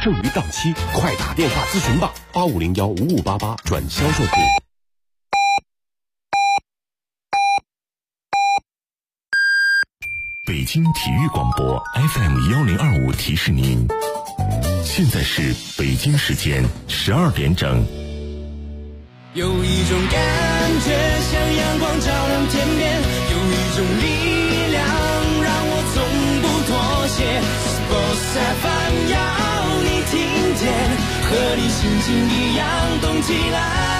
剩余档期，快打电话咨询吧，85015588转销售部。北京体育广播 FM1025提示您，现在是北京时间12点整。 有一种感觉像阳光照亮天边，有一种力量让我从不妥协。Sports FM 要你听见，和你心情一样动起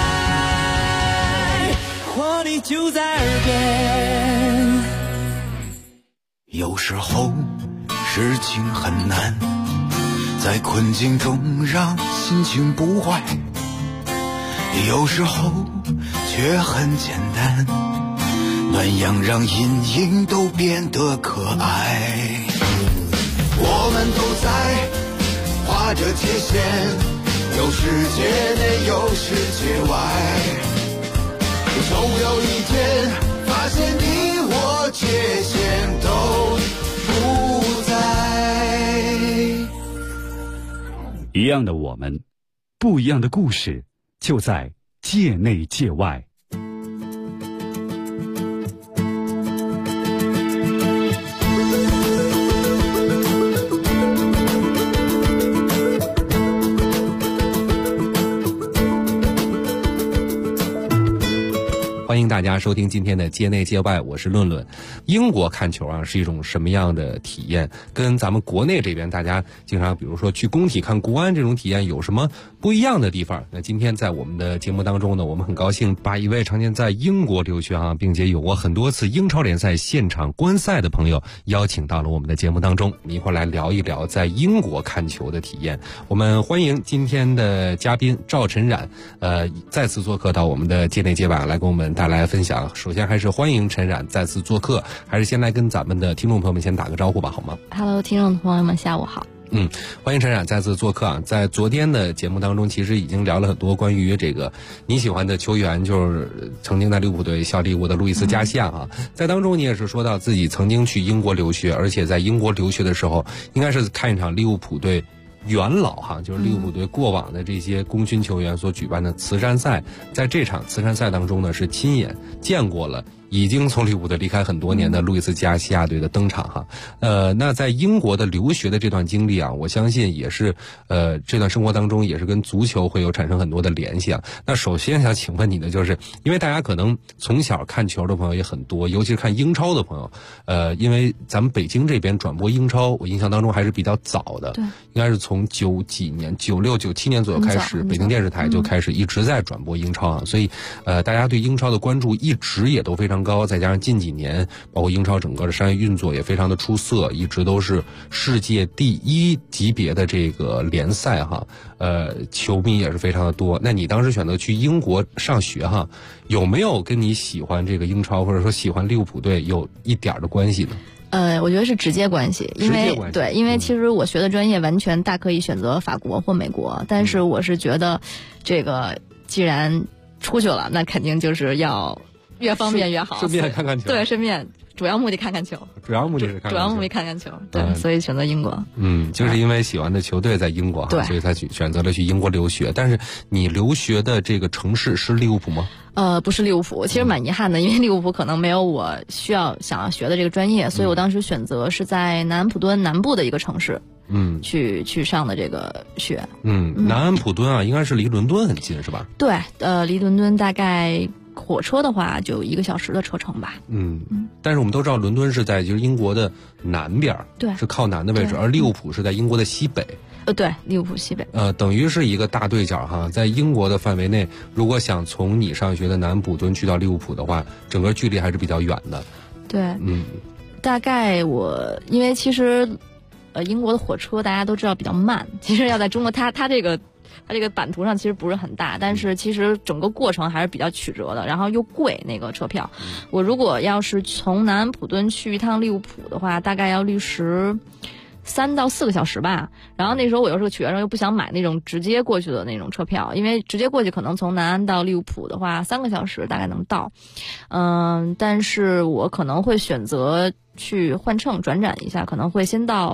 来，活力就在耳边。 有时候事情很难，在困境中让心情不坏，有时候却很简单，暖阳让阴影都变得可爱。我们都在画着界限，有世界内有世界外，总有一天发现你我界限都不在。 一样的我们，不一样的故事，就在界内界外。 欢迎大家收听今天的界内界外，我是论论。英国看球啊是一种什么样的体验？跟咱们国内这边大家经常比如说去工体看国安这种体验有什么不一样的地方？那今天在我们的节目当中呢，我们很高兴把一位常年在英国留学并且有过很多次英超联赛现场观赛的朋友邀请到了我们的节目当中，我们一块来聊一聊在英国看球的体验。我们欢迎今天的嘉宾赵晨冉，再次做客到我们的界内界外来跟我们带来分享。首先还是欢迎陈冉再次做客，还是先来跟咱们的听众朋友们先打个招呼吧，好吗？ Hello， 听众朋友们下午好。 欢迎陈冉再次做客啊！在昨天的节目当中，其实已经聊了很多关于这个你喜欢的球员，就是曾经在利物浦队效力过的路易斯·加西亚啊。在当中你也是说到自己曾经去英国留学，而且在英国留学的时候，应该是看一场利物浦队元老就是利物浦队过往的这些功勋球员所举办的慈善赛，在这场慈善赛当中呢，是亲眼见过了已经从利物浦队离开很多年的路易斯加西亚队的登场那在英国的留学的这段经历我相信也是这段生活当中也是跟足球会有产生很多的联系那首先想请问你的就是，因为大家可能从小看球的朋友也很多，尤其是看英超的朋友，因为咱们北京这边转播英超，我印象当中还是比较早的，对，应该是从90几年、96、97年左右开始，北京电视台就开始一直在转播英超所以大家对英超的关注一直也都非常高，再加上近几年包括英超整个的商业运作也非常的出色，一直都是世界第一级别的这个联赛球迷也是非常的多。那你当时选择去英国上学有没有跟你喜欢这个英超或者说喜欢利物浦队有一点的关系呢？ 我觉得是直接关系，因为其实我学的专业完全大可以选择法国或美国，但是我是觉得这个既然出去了，那肯定就是要越方便越好， 顺便看看球。 对，顺便主要目的看看球， 主要目的看看球。对，所以选择英国。 就是因为喜欢的球队在英国对， 所以才选择了去英国留学。但是你留学的这个城市是利物浦吗？ 不是利物浦，其实蛮遗憾的，因为利物浦可能没有我想要学的这个专业，所以我当时选择是在南安普敦南部的一个城市。去上的这个学。 南安普敦应该是离伦敦很近是吧？ 对，离伦敦大概火车的话就1个小时的车程吧。 但是我们都知道伦敦是在就是英国的南边， 对， 是靠南的位置，而利物浦是在英国的西北。 对，利物浦西北。 等于是一个大对角在英国的范围内，如果想从你上学的南安普敦去到利物浦的话，整个距离还是比较远的。 对，大概因为其实英国的火车大家都知道比较慢，其实要在中国它这个版图上其实不是很大，但是其实整个过程还是比较曲折的，然后又贵那个车票。我如果要是从南安普敦去一趟利物浦的话，大概要历时3到4个小时吧。然后那时候我又是个学生，又不想买那种直接过去的那种车票，因为直接过去可能从南安到利物浦的话3个小时大概能到。但是我可能会选择去换乘转展一下，可能会先到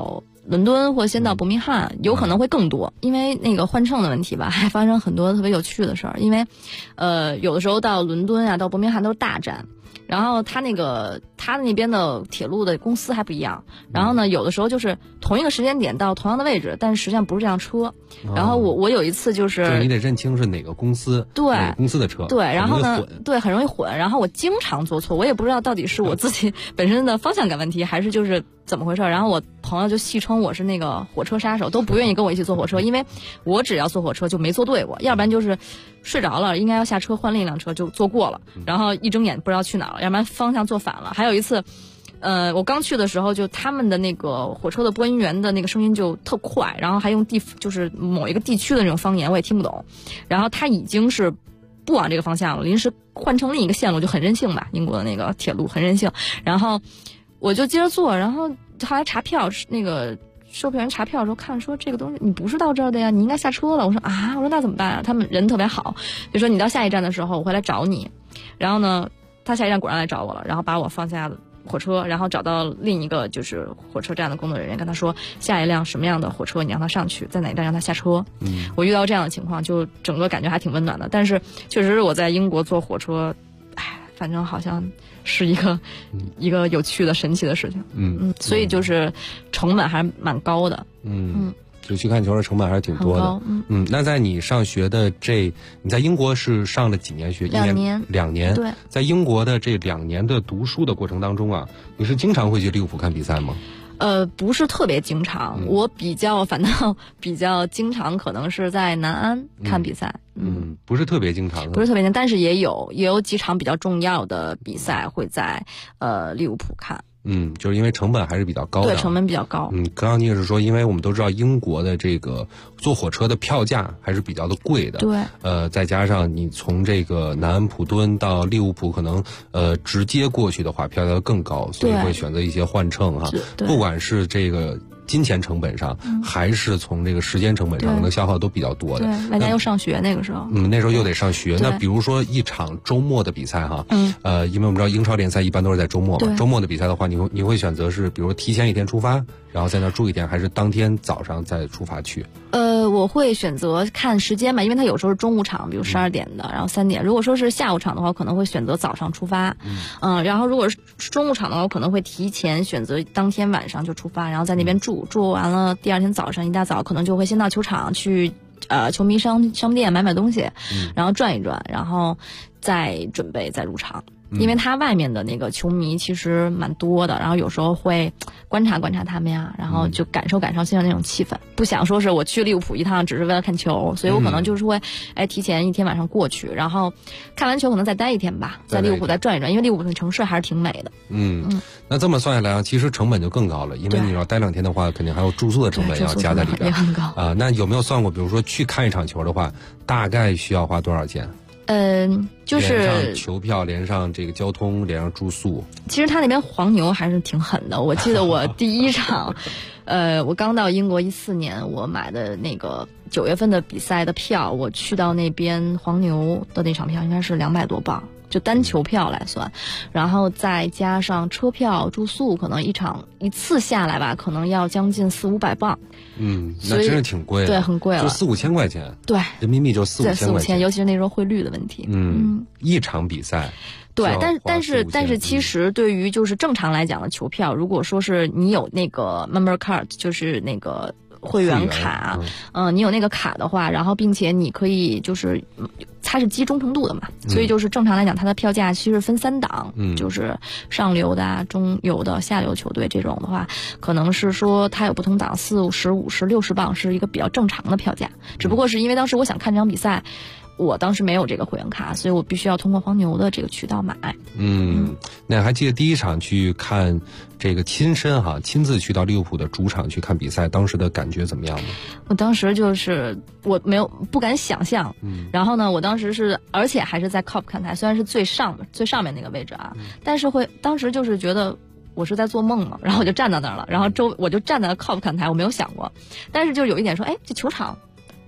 伦敦或先到伯明翰，有可能会更多，因为那个换乘的问题吧，还发生很多特别有趣的事儿。因为，有的时候到伦敦啊，到伯明翰都是大站，然后他那边的铁路的公司还不一样，然后呢，有的时候就是同一个时间点到同样的位置，但是实际上不是这辆车。然后我有一次就是你得认清是哪个公司， 对， 哪个公司的车， 对，然后呢，对，很容易混。然后我经常做错，我也不知道到底是我自己本身的方向感问题，还是就是怎么回事。然后我朋友就戏称我是那个火车杀手，都不愿意跟我一起坐火车，因为我只要坐火车就没坐对过，要不然就是睡着了，应该要下车换另一辆车就坐过了，然后一睁眼不知道去哪儿了，要不然方向坐反了。还有一次。我刚去的时候，就他们的那个火车的播音员的那个声音就特快，然后还用就是某一个地区的那种方言，我也听不懂。然后他已经是不往这个方向了，临时换成另一个线路，就很任性吧，英国的那个铁路很任性。然后我就接着坐，然后后来查票，那个售票员查票的时候看说这个东西你不是到这儿的呀，你应该下车了。我说啊，我说那怎么办啊？他们人特别好，就说你到下一站的时候我会来找你。然后呢，他下一站果然来找我了，然后把我放下火车，然后找到另一个就是火车站的工作人员，跟他说下一辆什么样的火车你让他上去，在哪一站让他下车。我遇到这样的情况，就整个感觉还挺温暖的。但是确实我在英国坐火车，反正好像是一个有趣的神奇的事情。所以就是成本还蛮高的。 就去看球的成本还是挺多的。那在你上学的你在英国是上了几年学 ？2年。 2年。 对。 在英国的这2年的读书的过程当中啊，你是经常会去利物浦看比赛吗？ 不是特别经常，我反倒比较经常，可能是在南安看比赛。 不是特别经常的。 不是特别经常，但是也有几场比较重要的比赛会在利物浦看。 就是因为成本还是比较高的。 对，成本比较高。 刚刚你也是说，因为我们都知道英国的这个坐火车的票价还是比较的贵的。 对。 再加上你从这个南安普敦到利物浦，可能直接过去的话，票价更高，所以会选择一些换乘哈。不管是这个金钱成本上，还是从这个时间成本上，可能消耗都比较多的。 对，外加又上学那个时候。 那时候又得上学。那比如说一场周末的比赛哈，因为我们知道英超联赛一般都是在周末嘛，周末的比赛的话，你会选择是比如提前一天出发，然后在那儿住一天，还是当天早上再出发去？ 我会选择看时间吧，因为它有时候是中午场，比如12点的，然后3点。如果说是下午场的话，可能会选择早上出发。然后如果是中午场的话，我可能会提前选择当天晚上就出发，然后在那边住完了，第二天早上一大早可能就会先到球场去球迷商店买东西，然后转一转，然后再准备再入场。因为它外面的那个球迷其实蛮多的，然后有时候会观察他们呀，然后就感受现在那种气氛。不想说是我去利物浦一趟只是为了看球，所以我可能就是会提前一天晚上过去，然后看完球可能再待一天吧，在利物浦再转一转，因为利物浦的城市还是挺美的。 那这么算下来啊，其实成本就更高了，因为你要待2天的话，肯定还有住宿的成本要加在里边， 也很高啊。那有没有算过，比如说去看一场球的话，大概需要花多少钱？ 就是连上球票，连上这个交通，连上住宿。 其实他那边黄牛还是挺狠的。我记得我第一场，我刚到英国14年，我买的那个9月份的比赛的票，我去到那边黄牛的那场票应该是200多镑。就单球票来算，然后再加上车票、住宿，可能一次下来吧，可能要将近400-500镑。 那真是挺贵的， 对，很贵了， 就4-5千块钱。 对， 人民币就4-5千块钱， 尤其是那时候汇率的问题。 一场比赛。 对，但是其实对于就是正常来讲的球票，如果说是你有那个 member card， 就是那个会员卡，你有那个卡的话，然后并且你可以就是它是积忠诚度的嘛，所以就是正常来讲，它的票价其实分3档，就是上游的、中游的、下游球队这种的话，可能是说它有不同档，40、50、50、60镑是一个比较正常的票价，只不过是因为当时我想看这场比赛。我当时没有这个会员卡，所以我必须要通过黄牛的这个渠道买。 那还记得第一场去看这个亲自去到利物浦的主场去看比赛，当时的感觉怎么样呢？ 我当时就是不敢想象，然后呢，我当时而且还是在 COP 看台，虽然是最上面那个位置啊，但是当时就是觉得我是在做梦嘛，然后我就站到那儿了，然后我就站在 COP 看台，我没有想过，但是就有一点说，这球场。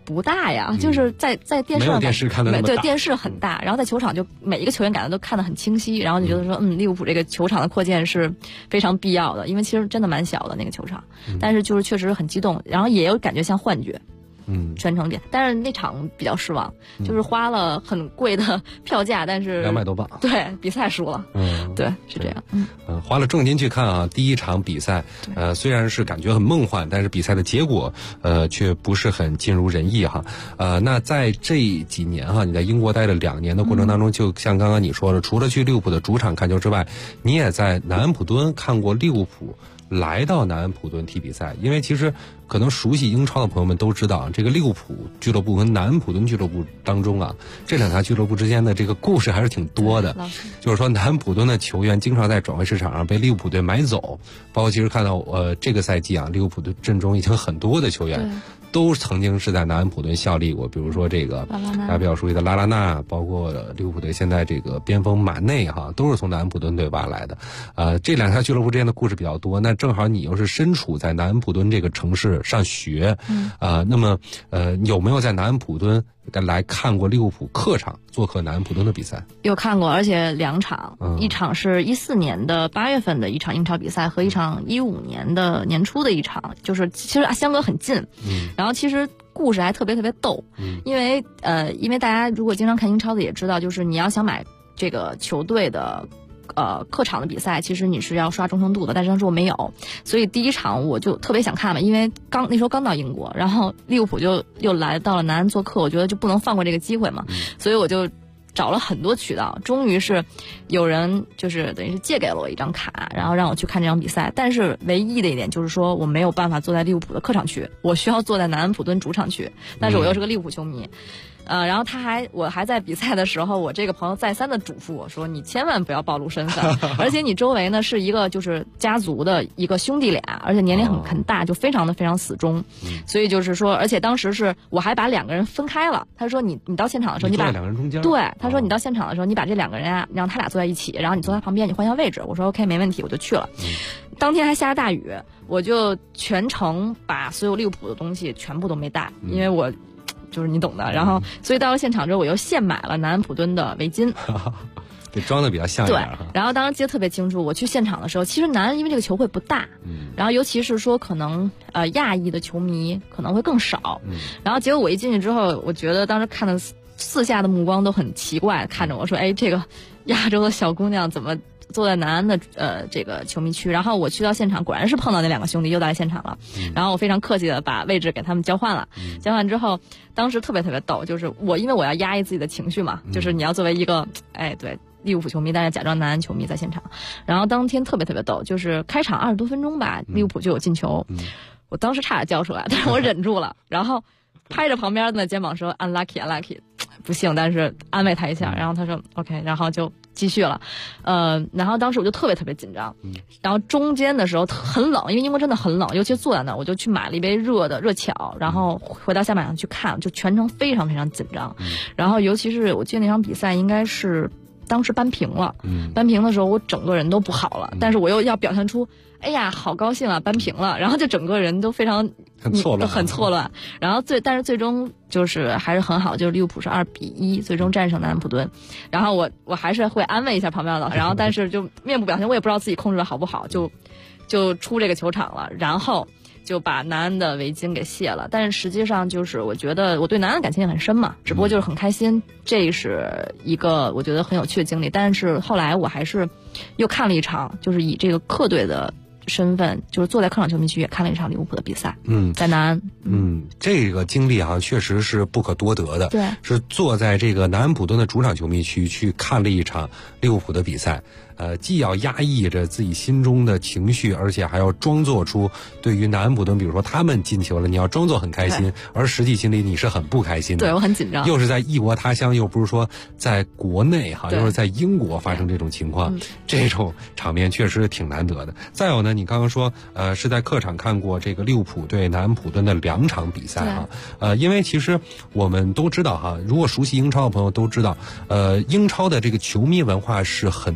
不大呀，就是在电视上没有电视看的那么大， 对，电视很大，然后在球场就每一个球员感觉都看得很清晰，然后你觉得说，利物浦这个球场的扩建是非常必要的，因为其实真的蛮小的那个球场，但是就是确实很激动，然后也有感觉像幻觉。全程点，但是那场比较失望，就是花了很贵的票价，但是 200多镑， 对，比赛输了，对，是这样， 花了重金去看啊，第一场比赛，虽然是感觉很梦幻，但是比赛的结果，却不是很尽如人意哈，那在这几年哈，你在英国待了2年的过程当中，就像刚刚你说的，除了去利物浦的主场看球之外，你也在南安普敦看过利物浦来到南安普敦踢比赛，因为其实可能熟悉英超的朋友们都知道，这个利物浦俱乐部和南安普敦俱乐部当中啊，这2家俱乐部之间的这个故事还是挺多的。就是说，南安普敦的球员经常在转会市场上被利物浦队买走，包括其实看到这个赛季啊，利物浦的阵中已经很多的球员都曾经是在南安普敦效力过，比如说这个大家比较熟悉的拉拉纳，包括利物浦队现在这个边锋马内哈，都是从南安普敦队挖来的。这2家俱乐部之间的故事比较多，那正好你又是身处在南安普敦这个城市上学，那么有没有在南安普敦来看过利物浦客场做客南安普敦的比赛？ 有看过，而且2场，一场是14年的8月份的一场英超比赛，和一场15年的年初的一场，就是其实相隔很近，然后其实故事还特别特别逗，因为大家如果经常看英超的也知道，就是你要想买这个球队的客场的比赛，其实你是要刷忠诚度的，但是当时我没有，所以第一场我就特别想看嘛，因为那时候刚到英国，然后利物浦就又来到了南安做客，我觉得就不能放过这个机会嘛，所以我就找了很多渠道，终于是有人就是等于是借给了我一张卡，然后让我去看这场比赛，但是唯一的一点就是说我没有办法坐在利物浦的客场区，我需要坐在南安普敦主场区，但是我又是个利物浦球迷。然后我还在比赛的时候，我这个朋友再三的嘱咐我说，你千万不要暴露身份，而且你周围呢是一个就是家族的一个兄弟俩，而且年龄很大，就非常死忠，所以就是说，而且当时是我还把2个人分开了，他说你到现场的时候你把 2个人中间， 对，他说你到现场的时候你把这2个人啊让他俩坐在一起，然后你坐在旁边，你换一下位置，我说 OK 没问题，我就去了。当天还下着大雨，我就全程把所有利物浦的东西全部都没带，因为我就是你懂的，然后所以到了现场之后，我又现买了南安普敦的围巾， 这装的比较像一点。 对，然后当时记得特别清楚，我去现场的时候，其实南安因为这个球会不大，然后尤其是说可能亚裔的球迷可能会更少，然后结果我一进去之后，我觉得当时看的四下的目光都很奇怪，看着我说，哎，这个亚洲的小姑娘怎么坐在南安的这个球迷区，然后我去到现场，果然是碰到那2个兄弟又到现场了，然后我非常客气的把位置给他们交换了，交换之后，当时特别特别逗，就是因为我要压抑自己的情绪嘛，就是你要作为一个对利物浦球迷，但是假装南安球迷在现场，然后当天特别特别逗，就是开场20多分钟吧，利物浦就有进球，我当时差点叫出来，但是我忍住了，然后拍着旁边的肩膀说 unlucky， 不幸，但是安慰他一下，然后他说 OK， 然后就继续了，然后当时我就特别特别紧张，然后中间的时候很冷，因为英国真的很冷，尤其坐在那儿，我就去买了一杯热巧，然后回到下半场去看，就全程非常非常紧张，然后尤其是我记得那场比赛应该是当时扳平了，扳平的时候我整个人都不好了，但是我又要表现出哎呀好高兴啊扳平了，然后就整个人都非常很错乱，然后但是最终就是还是很好，就是利物浦是2-1最终战胜南安普敦，然后我还是会安慰一下旁边的，然后但是就面部表情我也不知道自己控制的好不好，就出这个球场了，然后就把南安的围巾给卸了，但是实际上就是我觉得我对南安感情也很深嘛，只不过就是很开心，这是一个我觉得很有趣的经历，但是后来我还是又看了一场，就是以这个客队的身份，就是坐在客场球迷区也看了一场利物浦的比赛，在南安， 这个经历啊确实是不可多得的， 对， 是坐在这个南安普敦的主场球迷区去看了一场利物浦的比赛，既要压抑着自己心中的情绪，而且还要装作出对于南安普敦，比如说他们进球了，你要装作很开心，而实际心里你是很不开心的。 对，我很紧张， 又是在异国他乡，又不是说在国内哈，又是在英国发生这种情况，这种场面确实挺难得的。再有呢，你刚刚说是在客场看过这个利物浦对南安普敦的2场比赛哈，因为其实我们都知道哈，如果熟悉英超的朋友都知道，英超的这个球迷文化是很独特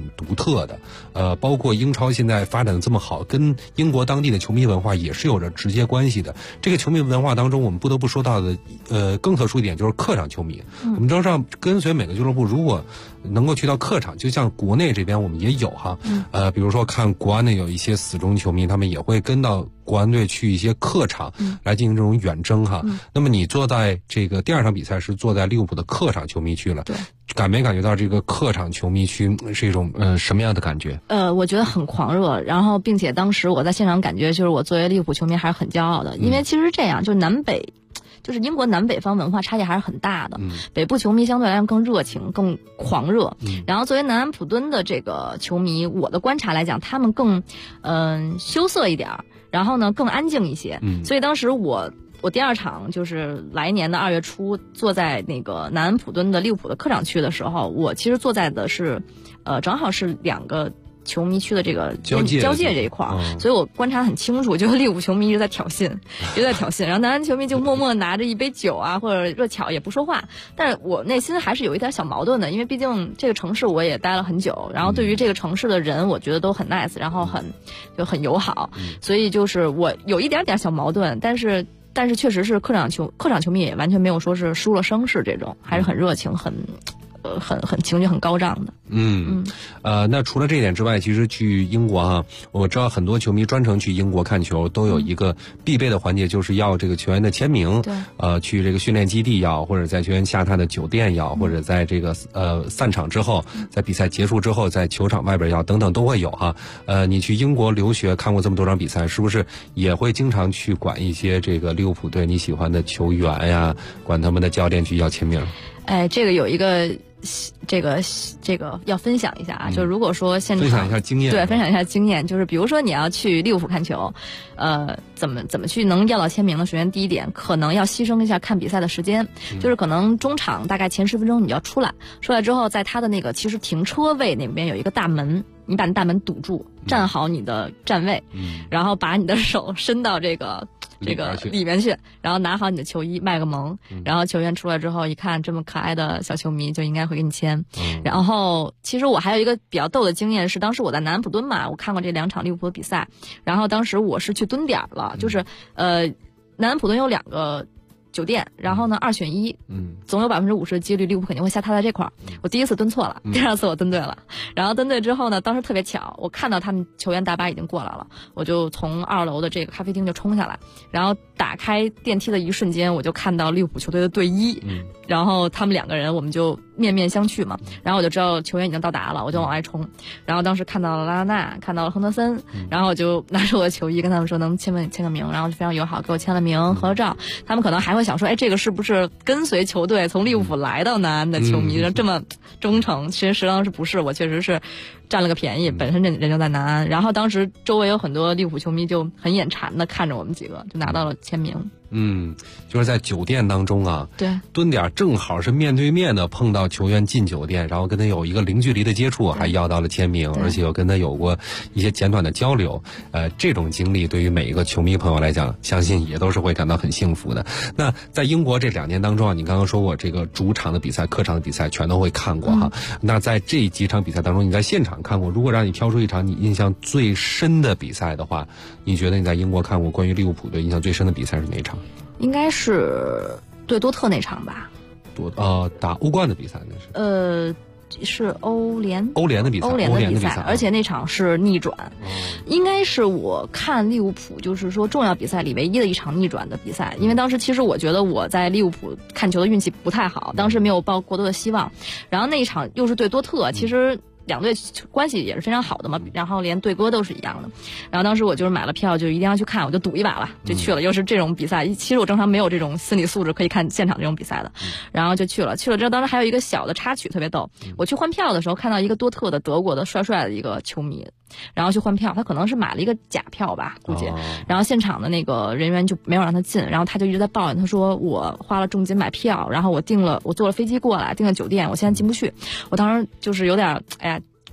特的。包括英超现在发展的这么好，跟英国当地的球迷文化也是有着直接关系的。这个球迷文化当中，我们不得不说到的更特殊一点就是客场球迷。我们知道跟随每个俱乐部，如果能够去到客场，就像国内这边我们也有哈，比如说看国安的有一些死忠球迷，他们也会跟到国安队去一些客场来进行这种远征哈。那么你坐在这个第二场比赛是坐在利物浦的客场球迷区了， 对， 感没感觉到这个客场球迷区是一种什么样的感觉？ 我觉得很狂热，然后并且当时我在现场感觉就是我作为利物浦球迷还是很骄傲的，因为其实这样就是南北。就是英国南北方文化差异还是很大的，北部球迷相对来说更热情、更狂热，然后作为南安普敦的这个球迷，我的观察来讲，他们更羞涩一点，然后呢更安静一些，所以当时我第二场就是来年的2月初坐在那个南安普敦的利物浦的客场区的时候，我其实坐在的是正好是2个球迷区的这个交界这一块所以我观察很清楚，就是利物浦球迷一直在挑衅，然后南安球迷就默默拿着一杯酒啊或者热巧也不说话，但是我内心还是有一点小矛盾的，因为毕竟这个城市我也待了很久，然后对于这个城市的人我觉得都很 nice， 然后很友好，所以就是我有一点点小矛盾，但是确实是客场球迷也完全没有说是输了声势这种，还是很热情，很情绪很高涨的。 那除了这一点之外，其实去英国哈，我知道很多球迷专程去英国看球，都有一个必备的环节，就是要这个球员的签名。 对。 去这个训练基地要，或者在球员下榻的酒店要，或者在这个散场之后，在比赛结束之后，在球场外边要，等等都会有哈。你去英国留学看过这么多场比赛，是不是也会经常去管一些这个利物浦队你喜欢的球员呀，管他们的教练去要签名？ 这个有一个。这个要分享一下啊，就如果说现场分享一下经验， 对，分享一下经验，就是比如说你要去利物浦看球，怎么去能要到签名呢？首先第一点，可能要牺牲一下看比赛的时间，就是可能中场大概前10分钟你要出来之后，在他的那个其实停车位那边有一个大门，你把那大门堵住，站好你的站位，然后把你的手伸到这个里面去，然后拿好你的球衣，卖个萌，然后球员出来之后一看这么可爱的小球迷就应该会给你签。然后其实我还有一个比较逗的经验是，当时我在南安普敦嘛，我看过这2场利物浦的比赛，然后当时我是去蹲点了，就是南安普敦有2个酒店，然后呢2选1，总有50%的几率利物浦肯定会下榻在这块儿。我第一次蹲错了，第二次我蹲对了，然后蹲对之后呢，当时特别巧，我看到他们球员大巴已经过来了，我就从2楼的这个咖啡厅就冲下来，然后打开电梯的一瞬间，我就看到利物浦球队的队医，然后他们2个人我们就面面相觑嘛，然后我就知道球员已经到达了，我就往外冲，然后当时看到了拉拉纳，看到了亨德森，然后我就拿着我的球衣跟他们说能签个名，然后就非常友好给我签了名，合了照。他们可能还会想说，这个是不是跟随球队从利物浦来到南安的球迷这么忠诚？其实实际上是不是，我确实是占了个便宜，本身人就在南安，然后当时周围有很多利物浦球迷就很眼馋的看着我们几个，就拿到了签名。 就是在酒店当中啊， 对， 蹲点正好是面对面的碰到球员进酒店，然后跟他有一个零距离的接触，还要到了签名，而且又跟他有过一些简短的交流。这种经历对于每一个球迷朋友来讲，相信也都是会感到很幸福的。那在英国这2年当中啊，你刚刚说过这个主场的比赛、客场的比赛全都会看过哈。那在这几场比赛当中，你在现场看过，如果让你挑出一场你印象最深的比赛的话，你觉得你在英国看过关于利物浦队印象最深的比赛是哪一场？ 应该是对多特那场吧。 打欧冠的比赛那是。 是欧联的比赛， 而且那场是逆转，应该是我看利物浦就是说重要比赛里唯一的一场逆转的比赛。因为当时其实我觉得我在利物浦看球的运气不太好，当时没有抱过多的希望，然后那一场又是对多特，其实2队关系也是非常好的嘛，然后连队歌都是一样的。然后当时我就是买了票，就一定要去看，我就赌一把了，就去了。又是这种比赛，其实我正常没有这种心理素质可以看现场这种比赛的，然后就去了。去了之后，当时还有一个小的插曲特别逗。我去换票的时候，看到一个多特的德国的帅的一个球迷，然后去换票，他可能是买了一个假票吧，估计。然后现场的那个人员就没有让他进，然后他就一直在抱怨，他说我花了重金买票，然后我坐了飞机过来，订了酒店，我现在进不去。我当时就是有点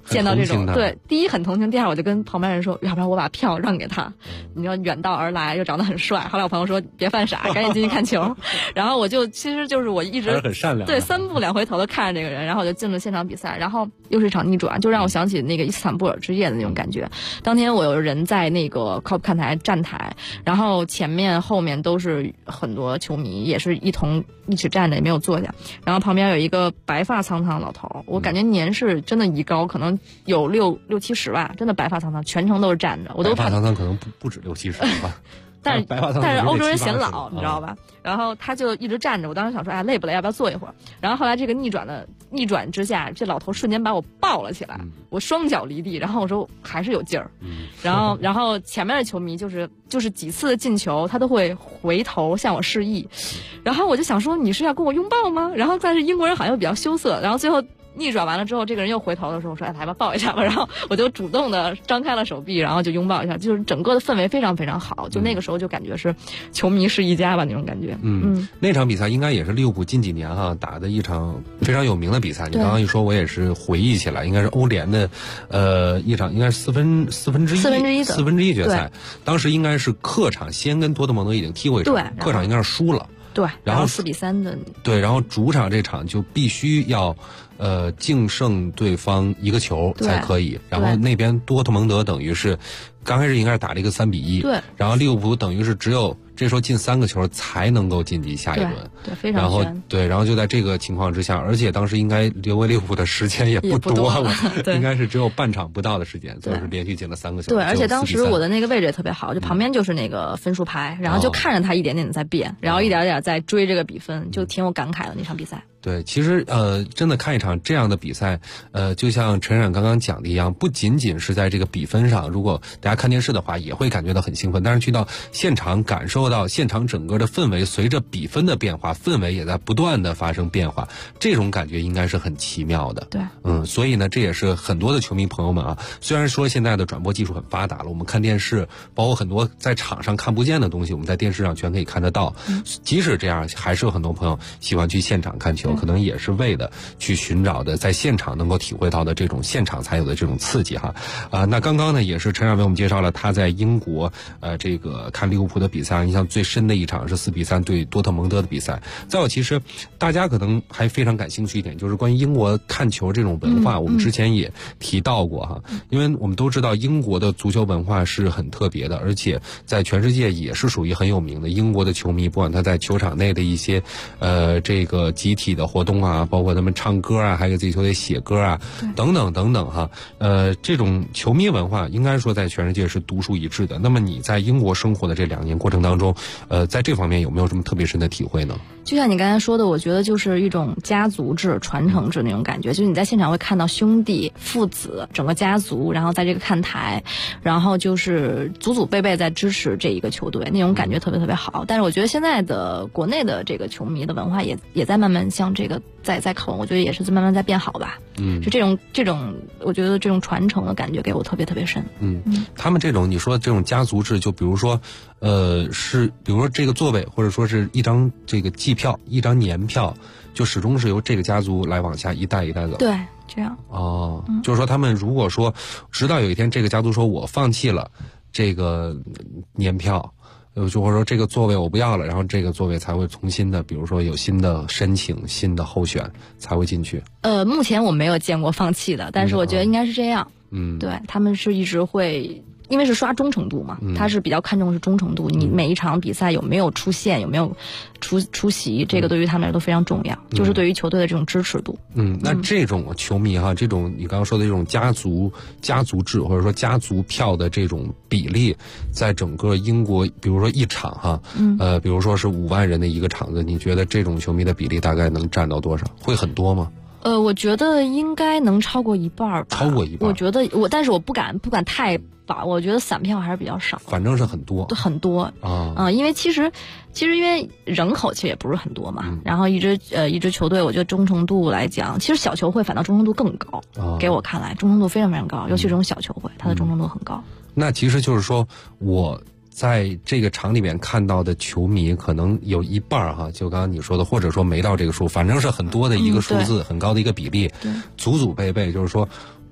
见到这种， 很同情他对，第一很同情，第二我就跟旁边人说，要不然我把票让给他，你要远道而来又长得很帅。后来我朋友说别犯傻，赶紧进去看球。然后我就其实就是我一直还是很善良的， 对3步2回头的看着这个人，然后我就进了现场比赛，然后又是一场逆转，就让我想起那个伊斯坦布尔之夜的那种感觉。当天我有人在那个 COP 看台站台，然后前面后面都是很多球迷，也是一起站着，也没有坐下。然后旁边有一个白发苍苍的老头，我感觉年事真的一高，可能有60、70吧，真的白发苍苍，全程都是站着，我都怕白发苍苍可能不止60、70吧。 但是欧洲人显老，你知道吧？ 吧？然后他就一直站着，我当时想说，哎，累不累？要不要坐一会儿？然后后来这个逆转之下，这老头瞬间把我抱了起来，我双脚离地，然后我说还是有劲儿。然后前面的球迷就是几次进球，他都会回头向我示意，然后我就想说你是要跟我拥抱吗？然后但是英国人好像又比较羞涩，然后最后逆转完了之后，这个人又回头的时候，我说：“哎，来吧，抱一下吧。”然后我就主动的张开了手臂，然后就拥抱一下，就是整个的氛围非常非常好。就那个时候就感觉是球迷是一家吧那种感觉。 那场比赛应该也是利物浦近几年打的一场非常有名的比赛。你刚刚一说，我也是回忆起来，应该是欧联的一场，应该是四分之一决赛。当时应该是客场先跟多特蒙德已经踢过一场，客场应该是输了。 对，然后4-3的。 对，然后主场这场就必须要净胜对方1个球才可以。然后那边多特蒙德等于是刚开始应该是打了一个3-1， 对， 然后利物浦等于是只有这时候进3个球才能够晋级下一轮， 对，非常悬。 然后就在这个情况之下，而且当时应该留给利物浦的时间也不多了，应该是只有半场不到的时间，所以是连续进了3个球。 对，而且当时我的那个位置也特别好，就旁边就是那个分数牌，然后就看着他一点点的在变，然后一点点在追这个比分，就挺有感慨的那场比赛。 对，其实真的看一场这样的比赛，就像陈冉刚刚讲的一样，不仅仅是在这个比分上，如果大家看电视的话，也会感觉到很兴奋，但是去到现场感受到现场整个的氛围，随着比分的变化，氛围也在不断的发生变化，这种感觉应该是很奇妙的。 对， 所以呢，这也是很多的球迷朋友们啊，虽然说现在的转播技术很发达了，我们看电视，包括很多在场上看不见的东西，我们在电视上全可以看得到。即使这样，还是有很多朋友喜欢去现场看球，可能也是为了去寻找的在现场能够体会到的这种现场才有的这种刺激哈。那刚刚呢，也是陈冉为我们介绍了他在英国这个看利物浦的比赛，印象最深的一场是4-3对多特蒙德的比赛。再有，其实大家可能还非常感兴趣一点，就是关于英国看球这种文化，我们之前也提到过哈，因为我们都知道英国的足球文化是很特别的，而且在全世界也是属于很有名的。英国的球迷，不管他在球场内的一些这个集体的活动啊，包括他们唱歌啊，还给自己球队写歌啊，等等等等哈，这种球迷文化应该说在全世界是独树一帜的。那么你在英国生活的这2年过程当中，在这方面有没有什么特别深的体会呢？ 就像你刚才说的，我觉得就是一种家族制、传承制那种感觉，就是你在现场会看到兄弟、父子、整个家族，然后在这个看台，然后就是祖祖辈辈在支持这一个球队，那种感觉特别特别好。但是我觉得现在的国内的这个球迷的文化也在慢慢向这个在靠拢，我觉得也是慢慢在变好吧。就这种，我觉得这种传承的感觉给我特别特别深。 他们这种你说这种家族制，就比如说是比如说这个座位，或者说是一张这个季票、一张年票，就始终是由这个家族来往下一代一代走。 对，这样。 就是说他们如果说直到有一天这个家族说我放弃了这个年票，就或者说这个座位我不要了，然后这个座位才会重新的，比如说有新的申请、新的候选才会进去。 目前我没有见过放弃的，但是我觉得应该是这样。对，他们是一直会。因为是刷忠诚度嘛，他是比较看重是忠诚度，你每一场比赛有没有出现，有没有出席，这个对于他们来说都非常重要，就是对于球队的这种支持度。 那这种球迷哈，这种你刚刚说的这种家族制或者说家族票的这种比例，在整个英国，比如说一场哈，比如说是5万人的一个场子，你觉得这种球迷的比例大概能占到多少？会很多吗？ 我觉得应该能超过1半吧。 超过一半。 我觉得但是我不敢太把，我觉得散票还是比较少。 反正是很多。 很多因为其实因为人口其实也不是很多嘛，然后一支球队，我觉得忠诚度来讲，其实小球会反倒忠诚度更高。给我看来，忠诚度非常非常高，尤其这种小球会，它的忠诚度很高。 那其实就是说我在这个场里面看到的球迷可能有1半哈，就刚刚你说的，或者说没到这个数，反正是很多的一个数字，很高的一个比例，祖祖辈辈，就是说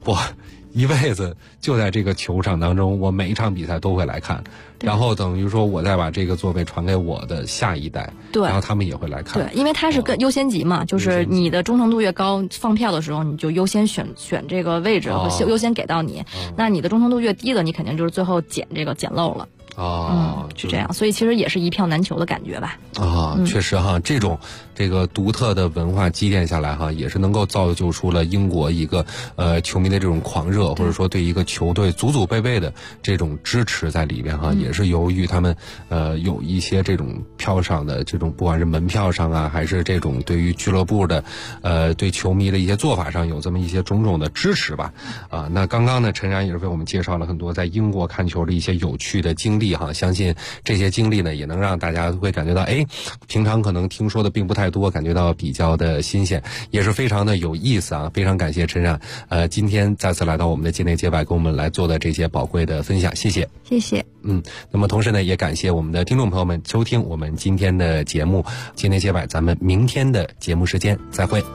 我一辈子就在这个球场当中，我每一场比赛都会来看，然后等于说我再把这个座位传给我的下一代， 对， 然后他们也会来看。 对，因为它是跟优先级嘛，就是你的忠诚度越高，放票的时候你就优先选这个位置，优先给到你。那你的忠诚度越低的，你肯定就是最后捡漏了。是这样，所以其实也是一票难求的感觉吧。 确实哈，这个独特的文化积淀下来哈，也是能够造就出了英国一个球迷的这种狂热，或者说对一个球队祖祖辈辈的这种支持在里边哈，也是由于他们有一些这种票上的这种，不管是门票上啊，还是这种对于俱乐部的对球迷的一些做法上有这么一些种种的支持吧。那刚刚呢，陈然也是为我们介绍了很多在英国看球的一些有趣的经历哈，相信这些经历呢也能让大家会感觉到，平常可能听说的并不太多，感觉到比较的新鲜，也是非常的有意思啊！非常感谢陈然，今天再次来到我们的境内街摆，跟我们来做的这些宝贵的分享，谢谢， 谢谢。 那么同时呢，也感谢我们的听众朋友们收听我们今天的节目境内街摆，咱们明天的节目时间再会。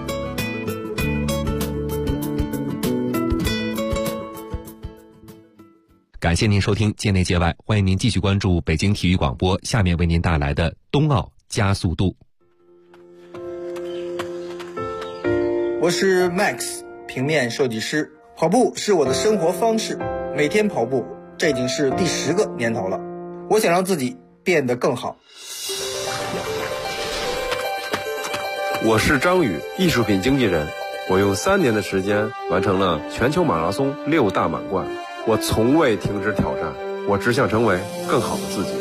感谢您收听界内界外，欢迎您继续关注北京体育广播，下面为您带来的冬奥加速度。 我是 Max， 平面设计师。跑步是我的生活方式，每天跑步，这已经是第10个年头了。我想让自己变得更好。 我是张宇，艺术品经纪人。我用3年的时间完成了全球马拉松6大满贯。我从未停止挑战，我只想成为更好的自己。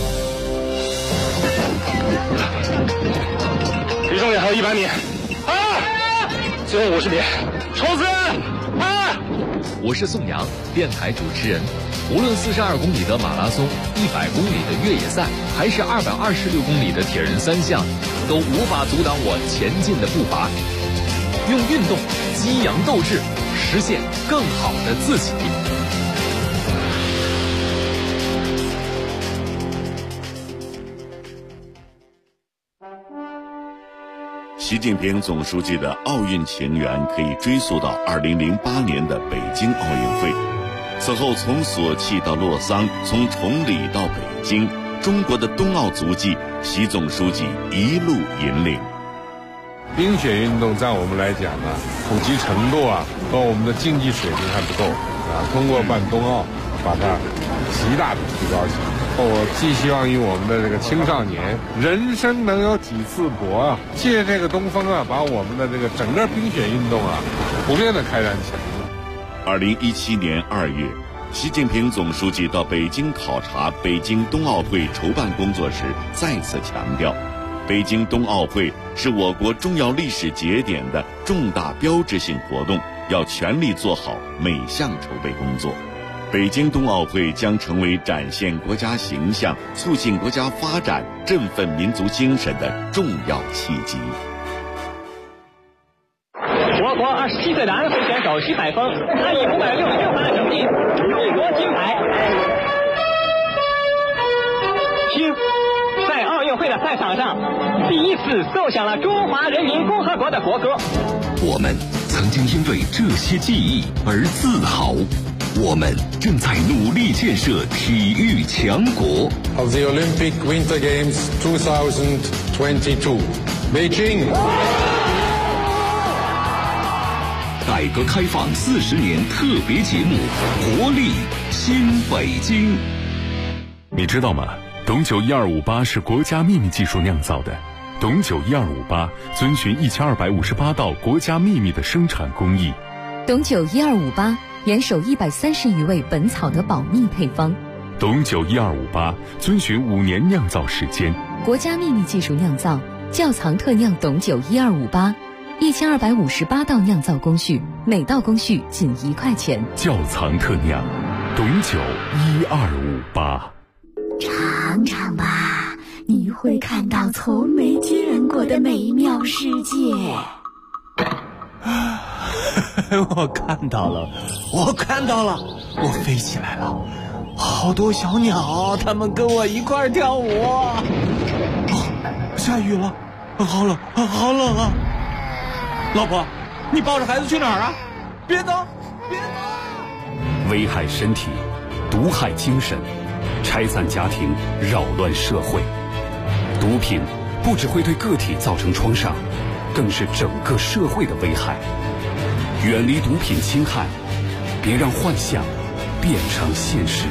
离终点还有100米，最后50米，冲刺！ 我是宋阳，电台主持人。无论42公里的马拉松、100公里的越野赛，还是226公里的铁人3项，都无法阻挡我前进的步伐。用运动激扬斗志，实现更好的自己。 习近平总书记的奥运情缘可以追溯到2008年的北京奥运会。此后从索契到洛桑，从崇礼到北京，中国的冬奥足迹，习总书记一路引领。 冰雪运动在我们来讲呢，普及程度和我们的竞技水平还不够通过办冬奥，把它极大的提高起来。我寄希望于我们的这个青少年，人生能有几次搏借这个东风把我们的这个整个冰雪运动普遍的开展起来。 2017年2月，习近平总书记到北京考察北京冬奥会筹办工作时，再次强调，北京冬奥会是我国重要历史节点的重大标志性活动，要全力做好每项筹备工作。北京冬奥会将成为展现国家形象、促进国家发展、振奋民族精神的重要契机。 我国27岁的安徽选手徐海峰，他以566分的成绩荣夺金牌。徐在奥运会的赛场上第一次奏响了中华人民共和国的国歌。 我们曾经因为这些记忆而自豪。我们正在努力建设体育强国。 Of the Olympic Winter Games 2022, Beijing。 改革开放40年特别节目，活力新北京。 你知道吗？董酒1258是国家秘密技术酿造的。董酒1258遵循1258道国家秘密的生产工艺。 董酒1258。严守130余味本草的保密配方。 董酒1258遵循5年酿造时间， 国家秘密技术酿造，窖藏特酿董酒1258，1258道酿造工序，每道工序仅1块钱。 窖藏特酿，董酒1258。 尝尝吧，你会看到从没见过的美妙世界。 我看到了，我飞起来了，好多小鸟，它们跟我一块跳舞。下雨了，好冷啊！老婆，你抱着孩子去哪儿啊？ 别动，别动！ 危害身体，毒害精神，拆散家庭，扰乱社会。毒品不只会对个体造成创伤，更是整个社会的危害。远离毒品侵害，别让幻想变成现实。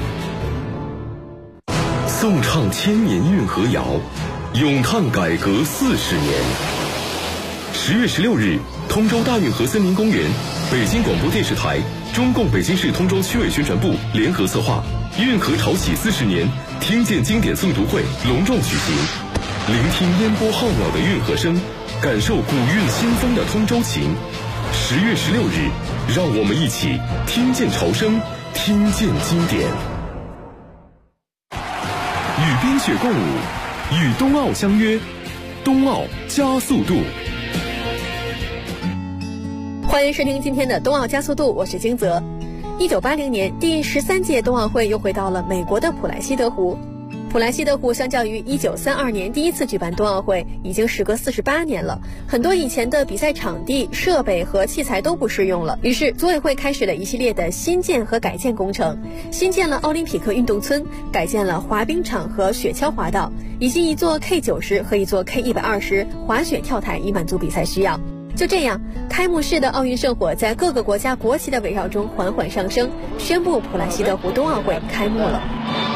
颂唱千年运河谣，咏叹改革40年。10月16日，通州大运河森林公园，北京广播电视台、中共北京市通州区委宣传部联合策划运河潮起40年听见经典诵读会隆重举行，聆听烟波浩渺的运河声，感受古韵新风的通州情。10月16日，让我们一起听见潮声，听见经典。与冰雪共舞，与冬奥相约，冬奥加速度。 欢迎收听今天的冬奥加速度，我是金泽。1980年，第13届冬奥会又回到了美国的普莱希德湖。普莱希德湖相较于1932年第一次举办冬奥会，已经时隔48年了，很多以前的比赛场地、设备和器材都不适用了。于是组委会开始了一系列的新建和改建工程，新建了奥林匹克运动村，改建了滑冰场和雪橇滑道，以及一座 K90 和一座 K120 滑雪跳台，以满足比赛需要。就这样，开幕式的奥运圣火在各个国家国旗的围绕中缓缓上升，宣布普莱希德湖冬奥会开幕了。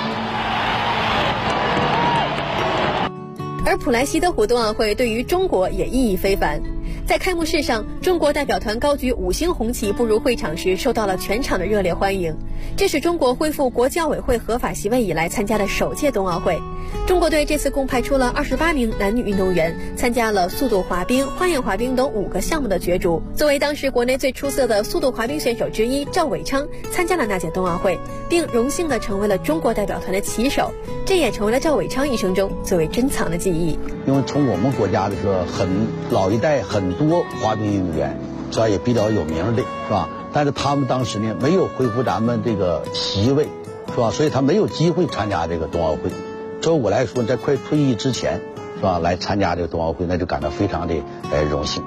而普莱希德湖冬奥会对于中国也意义非凡。在开幕式上，中国代表团高举5星红旗步入会场时，受到了全场的热烈欢迎。这是中国恢复国际奥委会合法席位以来参加的首届冬奥会。中国队这次共派出了28名男女运动员，参加了速度滑冰、花样滑冰等5个项目的角逐。作为当时国内最出色的速度滑冰选手之一，赵伟昌参加了那届冬奥会，并荣幸地成为了中国代表团的旗手。这也成为了赵伟昌一生中最为珍藏的记忆。 因为从我们国家的这个老一代很多滑冰运动员，是吧，也比较有名的，是吧？但是他们当时呢没有恢复咱们这个席位，是吧？所以他没有机会参加这个冬奥会。作为我来说，在快退役之前，是吧，来参加这个冬奥会，那就感到非常的荣幸。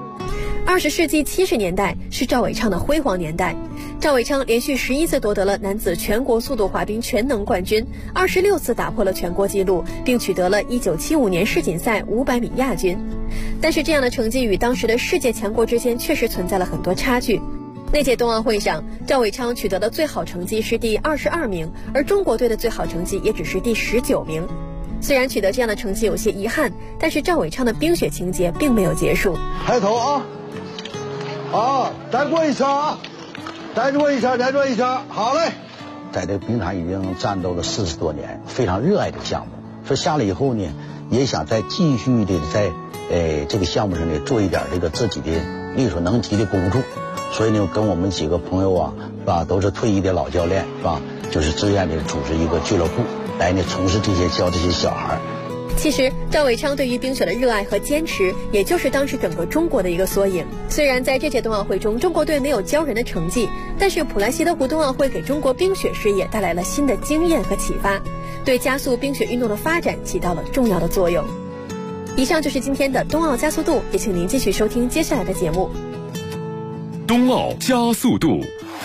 20世纪70年代是赵伟昌的辉煌年代。赵伟昌连续11次夺得了男子全国速度滑冰全能冠军，26次打破了全国纪录，并取得了1975年世锦赛500米亚军。但是这样的成绩与当时的世界强国之间确实存在了很多差距。那届冬奥会上，赵伟昌取得的最好成绩是第22名，而中国队的最好成绩也只是第19名。虽然取得这样的成绩有些遗憾，但是赵伟昌的冰雪情节并没有结束。 抬头啊！好，再过一圈啊！再过一圈，再过一圈，好嘞！在这个冰场已经战斗了40多年，非常热爱这个项目。说下来以后呢，也想再继续的在这个项目上呢做一点这个自己的力所能及的工作。所以呢，跟我们几个朋友啊，是吧，都是退役的老教练，是吧，就是自愿的组织一个俱乐部，来呢从事教这些小孩。 其实赵伟昌对于冰雪的热爱和坚持，也就是当时整个中国的一个缩影。虽然在这届冬奥会中，中国队没有骄人的成绩，但是普莱希德湖冬奥会给中国冰雪事业带来了新的经验和启发，对加速冰雪运动的发展起到了重要的作用。以上就是今天的冬奥加速度，也请您继续收听接下来的节目。 冬奥加速度。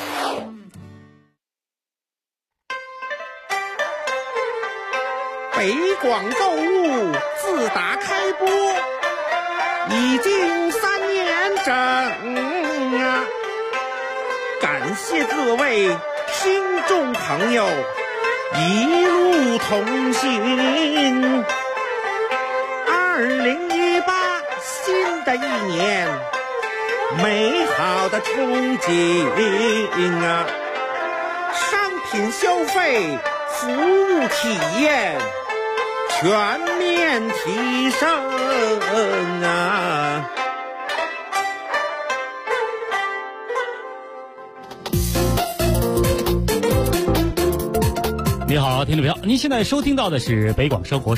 北广购物自打开播已经3年整啊！感谢各位听众朋友一路同行。2018新的一年，美好的憧憬啊！商品消费、服务体验全面提升啊！ 你好，听众朋友，您现在收听到的是北广生活时间，我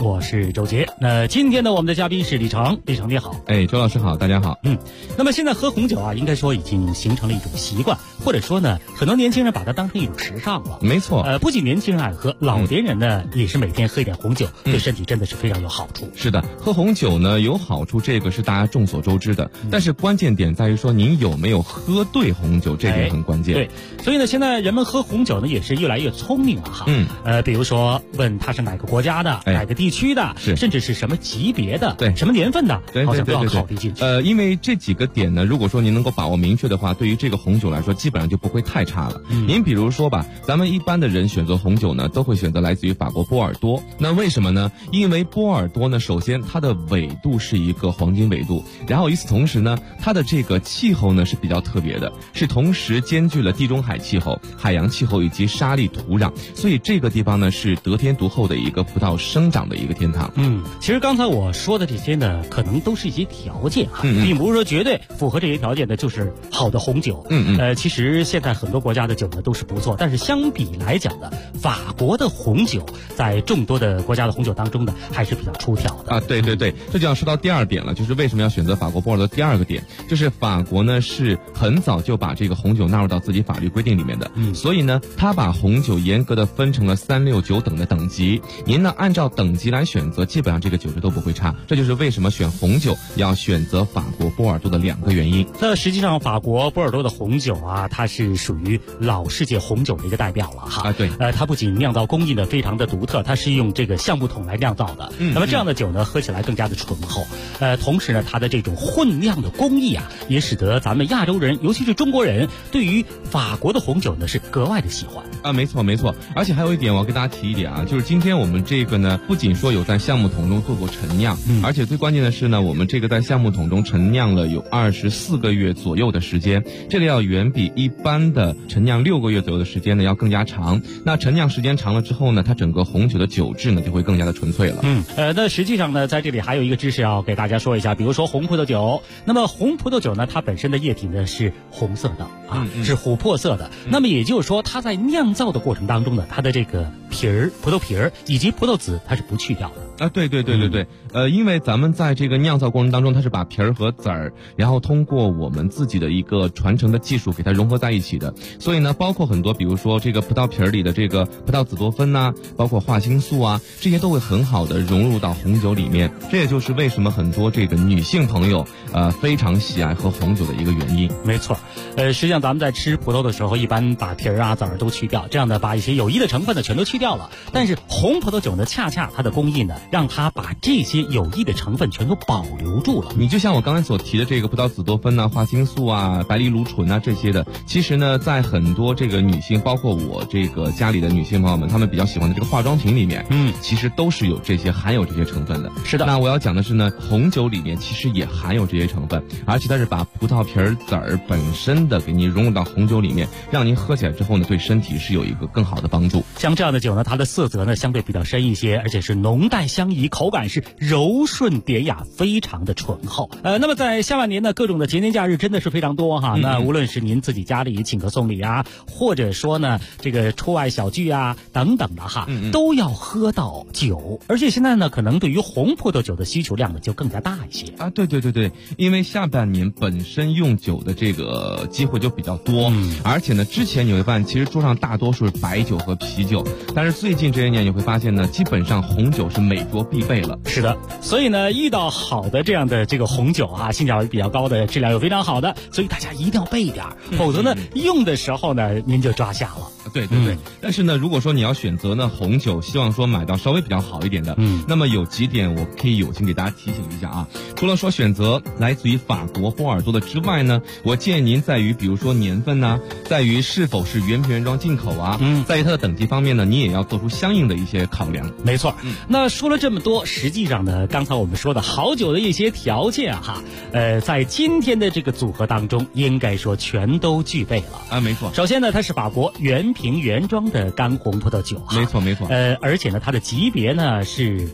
我是周杰。那今天呢，我们的嘉宾是李成，李成你好。 周老师好，大家好。 那么现在喝红酒啊，应该说已经形成了一种习惯，或者说呢，很多年轻人把它当成一种时尚了。 没错。 不仅年轻人爱喝，老年人呢也是每天喝一点红酒，对身体真的是非常有好处。 是的，喝红酒呢有好处，这个是大家众所周知的。但是关键点在于说您有没有喝对红酒，这点很关键。 对，所以呢，现在人们喝红酒呢也是越来越聪明了哈。比如说问他是哪个国家的，哪个地区的，甚至是什么级别的， 对， 什么年份的，好像都要考虑进去。 因为这几个点呢，如果说您能够把握明确的话，对于这个红酒来说，基本上就不会太差了。您比如说吧，咱们一般的人选择红酒呢，都会选择来自于法国波尔多。那为什么呢？因为波尔多呢，首先它的纬度是一个黄金纬度，然后与此同时呢，它的这个气候呢是比较特别的，是同时兼具了地中海气候、海洋气候以及沙砾土壤，所以这个地方呢是得天独厚的一个葡萄生长的一个天堂。 其实刚才我说的这些呢，可能都是一些条件哈，并不是说绝对符合这些条件的就是好的红酒。其实现在很多国家的酒呢都是不错，但是相比来讲呢，法国的红酒在众多的国家的红酒当中呢还是比较出挑的。 对，这就要说到第二点了，就是为什么要选择法国波尔多。第二个点就是法国呢是很早就把这个红酒纳入到自己法律规定里面的，所以呢，他把红酒严格的分成了3、6、9等的等级。您呢按照等级来选择，基本上这个酒质都不会差。这就是为什么选红酒要选择法国波尔多的2个原因。 那实际上法国波尔多的红酒啊，它是属于老世界红酒的一个代表了哈。 对。 它不仅酿造工艺呢非常的独特，它是用这个橡木桶来酿造的。那么这样的酒呢，喝起来更加的醇厚。同时呢，它的这种混酿的工艺啊，也使得咱们亚洲人，尤其是中国人，对于法国的红酒呢是格外的喜欢。 没错。而且还有一点我要跟大家提一点啊，就是今天我们这个呢，不仅说有在橡木桶中做过陈酿，而且最关键的是呢，我们这个在橡木桶中陈酿了有24个月左右的时间，这个要远比一般的陈酿6个月左右的时间呢要更加长。那陈酿时间长了之后呢，它整个红酒的酒质呢就会更加的纯粹了。 那实际上呢，在这里还有一个知识要给大家说一下，比如说红葡萄酒。那么红葡萄酒呢，它本身的液体呢是红色的啊，是琥珀色的。那么也就是说，它在酿造的过程当中呢，它的这个皮儿、葡萄皮儿以及葡萄籽，它是不去掉的。 对。因为咱们在这个酿造过程当中，它是把皮儿和籽儿，然后通过我们自己的一个传承的技术给它融合在一起的。所以呢，包括很多，比如说这个葡萄皮儿里的这个葡萄籽多酚呐，包括花青素啊，这些都会很好的融入到红酒里面。这也就是为什么很多这个女性朋友非常喜爱喝红酒的一个原因。 没错。实际上咱们在吃葡萄的时候，一般把皮儿啊、籽儿都去掉，这样呢把一些有益的成分呢全都去掉了。但是红葡萄酒呢，恰恰它的工艺呢，让它把这些有益的成分全都保留住了。 你就像我刚才所提的这个葡萄籽多酚啊、花青素啊、白藜芦醇啊这些的，其实呢，在很多这个女性，包括我这个家里的女性朋友们，她们比较喜欢的这个化妆品里面，其实都是有这些含有这些成分的。 是的。 那我要讲的是呢，红酒里面其实也含有这些成分，而且它是把葡萄皮儿、籽儿本身的给您融入到红酒里面，让您喝起来之后呢，对身体是有一个更好的帮助。 像这样的酒呢，它的色泽呢相对比较深一些，而且是浓淡相宜，口感是柔顺典雅，非常的醇厚。那么在下半年呢，各种的节年假日真的是非常多哈。那无论是您自己家里请客送礼啊，或者说呢这个出外小聚啊等等的哈，都要喝到酒。而且现在呢，可能对于红葡萄酒的需求量呢就更加大一些啊。对，因为下半年本身用酒的这个机会就比较多，而且呢，之前你会发现其实桌上大多数是白酒和啤酒，但是最近这些年你会发现呢，基本上红酒是每桌必备了。 是的，所以呢，遇到好的这样的这个红酒啊，性价比比较高的，质量又非常好的，所以大家一定要备一点，否则呢，用的时候呢，您就抓瞎了。 对，但是呢，如果说你要选择呢红酒，希望说买到稍微比较好一点的，那么有几点我可以友情给大家提醒一下啊。除了说选择来自于法国波尔多的之外呢，我建议您在于比如说年份呢，在于是否是原瓶原装进口啊，在于它的等级方面呢，你也要做出相应的一些考量。 没错。那说了这么多，实际上呢，刚才我们说的好酒的一些条件哈，在今天的这个组合当中，应该说全都具备了啊。没错。 首先呢，它是法国原瓶原装的干红葡萄酒哈。 没错。 而且呢，它的级别呢是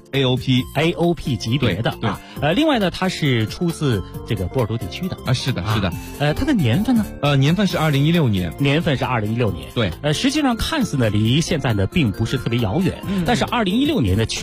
AOP 级别的啊。另外呢，它是出自这个波尔多地区的啊。是的。 它的年份呢？ 年份是2016年。 年份是2016年。 对。 实际上看似呢离现在呢并不是特别遥远，但是2016年呢确实是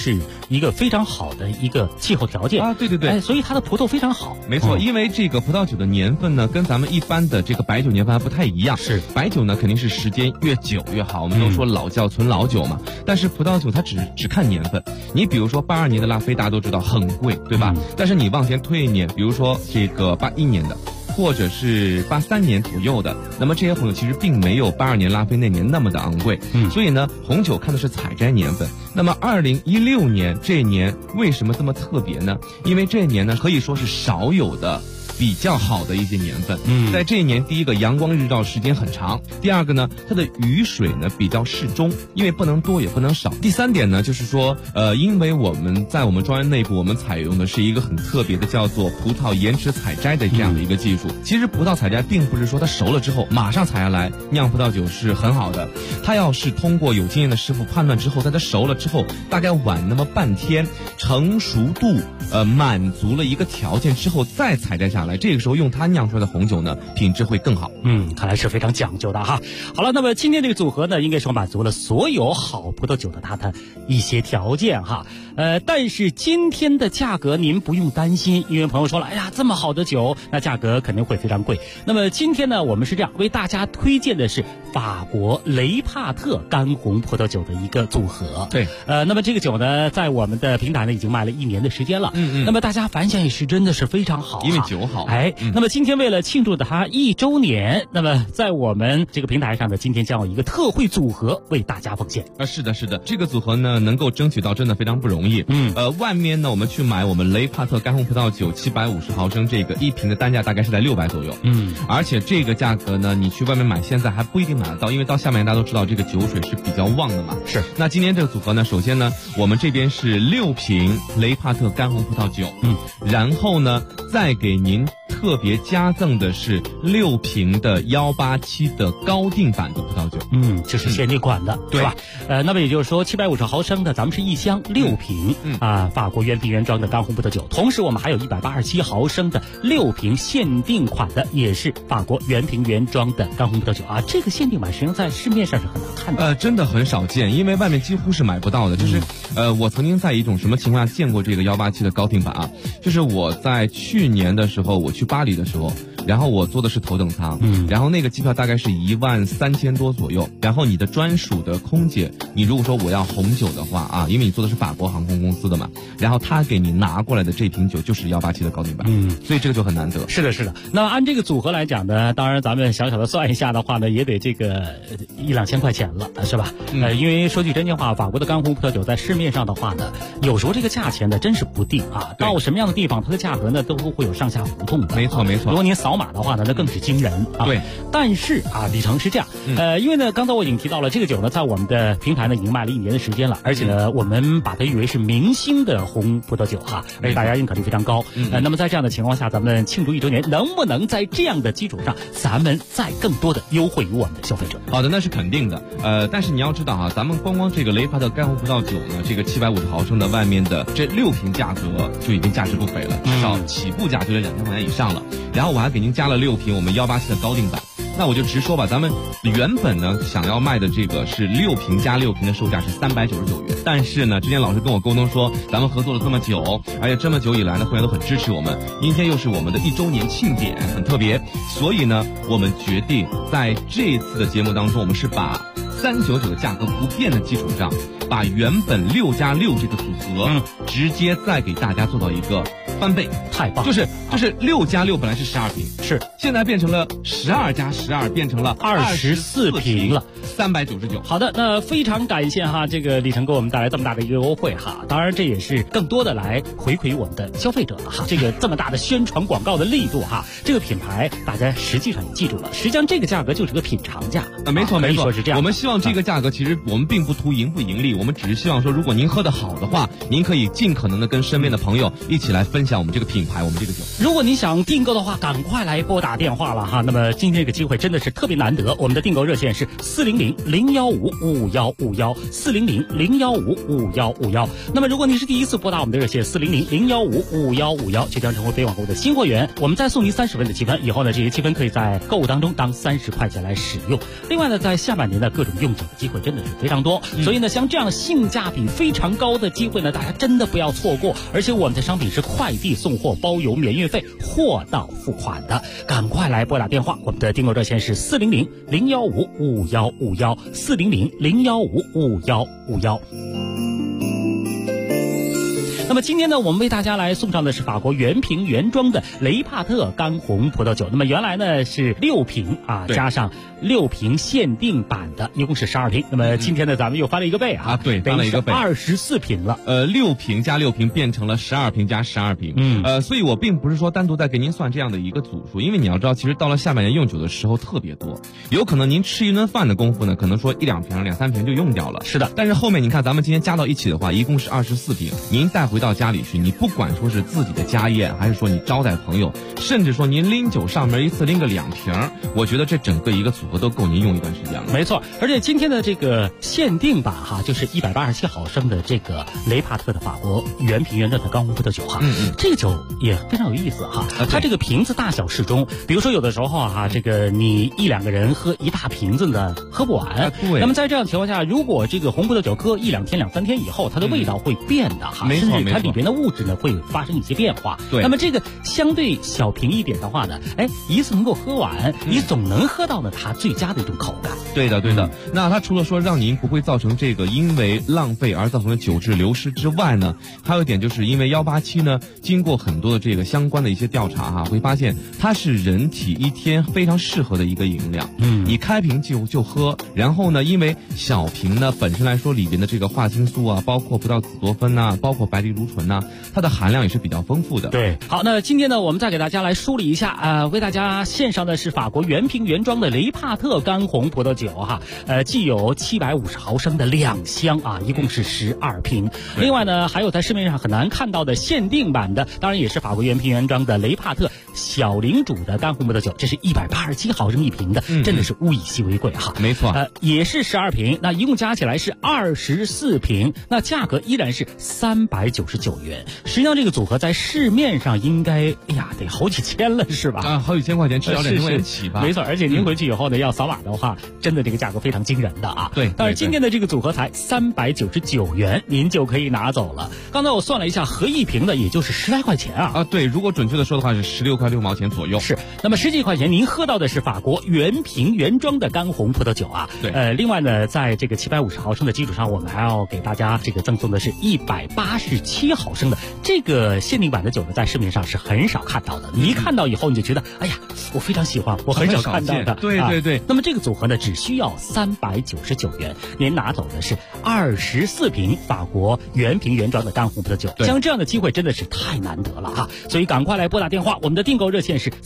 是一个非常好的一个气候条件啊，对对对， 所以它的葡萄非常好。 没错，因为这个葡萄酒的年份呢，跟咱们一般的这个白酒年份还不太一样。 是白酒呢，肯定是时间越久越好，我们都说老窖存老酒嘛。但是葡萄酒它只看年份，你比如说82年的拉菲，大家都知道很贵，对吧？但是你往前推一年，比如说这个81年的。或者是83年左右的，那么这些红酒其实并没有82年拉菲那年那么的昂贵，所以呢，红酒看的是采摘年份。那么2016年这一年为什么这么特别呢？因为这一年呢可以说是少有的比较好的一些年份。在这一年，第一个阳光日照时间很长，第二个呢，它的雨水呢比较适中，因为不能多也不能少。第三点呢，就是说，因为我们在我们庄园内部，我们采用的是一个很特别的叫做葡萄延迟采摘的这样的一个技术。其实葡萄采摘并不是说它熟了之后马上采下来酿葡萄酒是很好的，它要是通过有经验的师傅判断之后，在它熟了之后，大概晚那么半天，成熟度满足了一个条件之后再采摘下来。这个时候用它酿出来的红酒呢，品质会更好。 看来是非常讲究的哈。好了，那么今天这个组合呢，应该说满足了所有好葡萄酒的它的一些条件哈。但是今天的价格您不用担心，因为朋友说了，哎呀，这么好的酒，那价格肯定会非常贵。那么今天呢，我们是这样为大家推荐的是法国雷帕特干红葡萄酒的一个组合。 对， 那么这个酒呢，在我们的平台呢已经卖了1年的时间了。那么大家反响也是真的是非常好， 因为酒好。 那么今天为了庆祝它1周年，那么在我们这个平台上呢，今天将有一个特惠组合为大家奉献。 是的，是的，这个组合呢能够争取到真的非常不容易。外面呢我们去买我们雷帕特干红葡萄酒750毫升这个一瓶的单价大概是在600左右。而且这个价格呢，你去外面买现在还不一定买得到，因为到下面大家都知道这个酒水是比较旺的嘛。 是。 那今天这个组合呢，首先呢，我们这边是6瓶雷帕特干红葡萄酒，然后呢再给您特别加赠的是6瓶的187的高定版的葡萄酒。 这是限定款的，对吧？那么也就是说750毫升的，咱们是一箱6瓶法国原瓶原装的干红葡萄酒，同时我们还有187毫升的6瓶限定款的，也是法国原瓶原装的干红葡萄酒啊。这个限定版实际上在市面上是很难看的， 真的很少见，因为外面几乎是买不到的。就是我曾经在一种什么情况下见过这个187的高定版啊？就是我在去年的时候，我去巴黎的时候，然后我坐的是头等舱，然后那个机票大概是13000多左右，然后你的专属的空姐，你如果说我要红酒的话啊，因为你坐的是法国航空公司的嘛，然后他给你拿过来的这瓶酒就是187的高定版，所以这个就很难得。 是的，是的。那按这个组合来讲呢，当然咱们小小的算一下的话呢，也得这个1-2千块钱了，是吧？因为说句真心话，法国的干红葡萄酒在市面上的话呢，有时候这个价钱呢真是不定啊，到什么样的地方它的价格呢都会有上下浮动的。 没错没错。 如果您扫码的话呢，那更是惊人啊。 对。 但是啊，李成是这样，因为呢，刚才我已经提到了这个酒呢，在我们的平台呢已经卖了1年的时间了，而且呢，我们把它誉为是明星的红葡萄酒哈，而且大家认可率非常高。那么在这样的情况下，咱们庆祝1周年，能不能在这样的基础上，咱们再更多的优惠于我们的消费者？ 好的，那是肯定的。但是你要知道啊，咱们光这个雷帕特干红葡萄酒呢，这个750毫升的外面的这6瓶价格就已经价值不菲了，至少起步价就得2000块钱以上了。然后我还给您加了6瓶我们187的高定版。那我就直说吧，咱们原本呢想要卖的这个是6瓶加6瓶的售价是399元，但是呢，之前老师跟我沟通说，咱们合作了这么久，而且这么久以来呢，会员都很支持我们，今天又是我们的1周年庆典，很特别，所以呢，我们决定在这次的节目当中，我们是把399的价格不变的基础上，把原本6加6这个组合，直接再给大家做到一个翻倍， 太棒！ 就是6加6本来是12瓶， 是现在变成了12加12，变成了 24瓶了 ，399。 好的，那非常感谢哈，这个李成给我们带来这么大的一个优惠哈，当然这也是更多的来回馈我们的消费者了哈，这个这么大的宣传广告的力度哈，这个品牌大家实际上也记住了，实际上这个价格就是个品尝价没错没错， 说是这样。 我们希望这个价格其实我们并不图盈不盈利，我们只是希望说，如果您喝得好的话，您可以尽可能的跟身边的朋友一起来分享我们这个品牌，我们这个酒。 如果你想订购的话，赶快来拨打电话了哈。那么今天这个机会真的是特别难得，我们的订购热线是400-015-5151，400-015-5151。那么如果你是第一次拨打我们的热线400-015-5151，就将成为北网购的新会员，我们再送您30分的积分，以后呢这些积分可以在购物当中当30块钱来使用。另外呢，在下半年的各种用酒的机会真的是非常多。所以呢，像这样性价比非常高的机会呢，大家真的不要错过。而且我们的商品是快递送货包邮免运费，货到付款的，赶快来拨打电话，我们的订购热线是400-015-5151，400-015-5151。那么今天呢，我们为大家来送上的是法国原瓶原装的雷帕特干红葡萄酒。那么原来呢是6瓶啊，加上6瓶限定版的，一共是12瓶。那么今天呢，咱们又翻了一个倍啊， 对，翻了一个倍 ，24瓶了。 6瓶加6瓶变成了12瓶加12瓶。所以我并不是说单独在给您算这样的一个组数，因为你要知道，其实到了下半年用酒的时候特别多，有可能您吃一顿饭的功夫呢，可能说1-2瓶、2-3瓶就用掉了。 是的， 但是后面你看，咱们今天加到一起的话，一共是24瓶。您带回到家里去，你不管说是自己的家宴，还是说你招待朋友，甚至说您拎酒上门一次拎个2瓶，我觉得这整个一个组合都够您用一段时间了。 没错，而且今天的这个限定版哈，就是187毫升的这个雷帕特的法国原瓶原装的干红葡萄酒哈，这个酒也非常有意思哈。它这个瓶子大小适中，比如说有的时候哈，这个你1-2个人喝一大瓶子呢，喝不完。 对。 那么在这样情况下，如果这个红葡萄酒搁1-2天、2-3天以后，它的味道会变的哈， 没错， 甚至它里边的物质呢会发生一些变化。 对。 那么这个相对小瓶一点的话呢，一次能够喝完，你总能喝到呢它最佳的一种口感。 对的，对的。那它除了说让您不会造成这个因为浪费而造成的酒质流失之外呢，还有一点就是因为187呢，经过很多的这个相关的一些调查哈，会发现它是人体一天非常适合的一个饮料。你开瓶就喝，然后呢，因为小瓶呢本身来说里边的这个花青素啊，包括葡萄紫多酚呐，包括白藜芦醇呐，它的含量也是比较丰富的。 对，好，那今天呢，我们再给大家来梳理一下为大家献上的是法国原瓶原装的雷帕特干红葡萄酒哈，既有750毫升的2箱啊，一共是12瓶。另外呢，还有在市面上很难看到的限定版的，当然也是法国原瓶原装的雷帕特小领主的干红葡萄酒，这是187毫升一瓶的，真的是物以稀为贵哈。 没错， 也是12瓶，那一共加起来是24瓶，那价格依然是399元。实际上这个组合在市面上应该得好几千了是吧？ 好几千块钱，至少2千块钱起吧。 没错，而且您回去以后呢，要扫码的话，真的这个价格非常惊人的啊。 对， 但是今天的这个组合才399元，您就可以拿走了。刚才我算了一下，合一瓶的也就是10来块钱啊。 对，如果准确的说的话是16块6毛钱左右。 是，那么10几块钱您喝到的是法国原瓶原装的干红葡萄酒啊。 对， 另外呢，在这个750毫升的基础上，我们还要给大家这个赠送的是187毫升的这个限定版的酒呢，在市面上是很少看到的。你一看到以后，你就觉得，哎呀，我非常喜欢，我很少看到的。 对对对。 那么这个组合呢，只需要399元，您拿走的是24瓶法国原瓶原装的干红葡萄酒。像这样的机会真的是太难得了哈，所以赶快来拨打电话，我们的订购热线是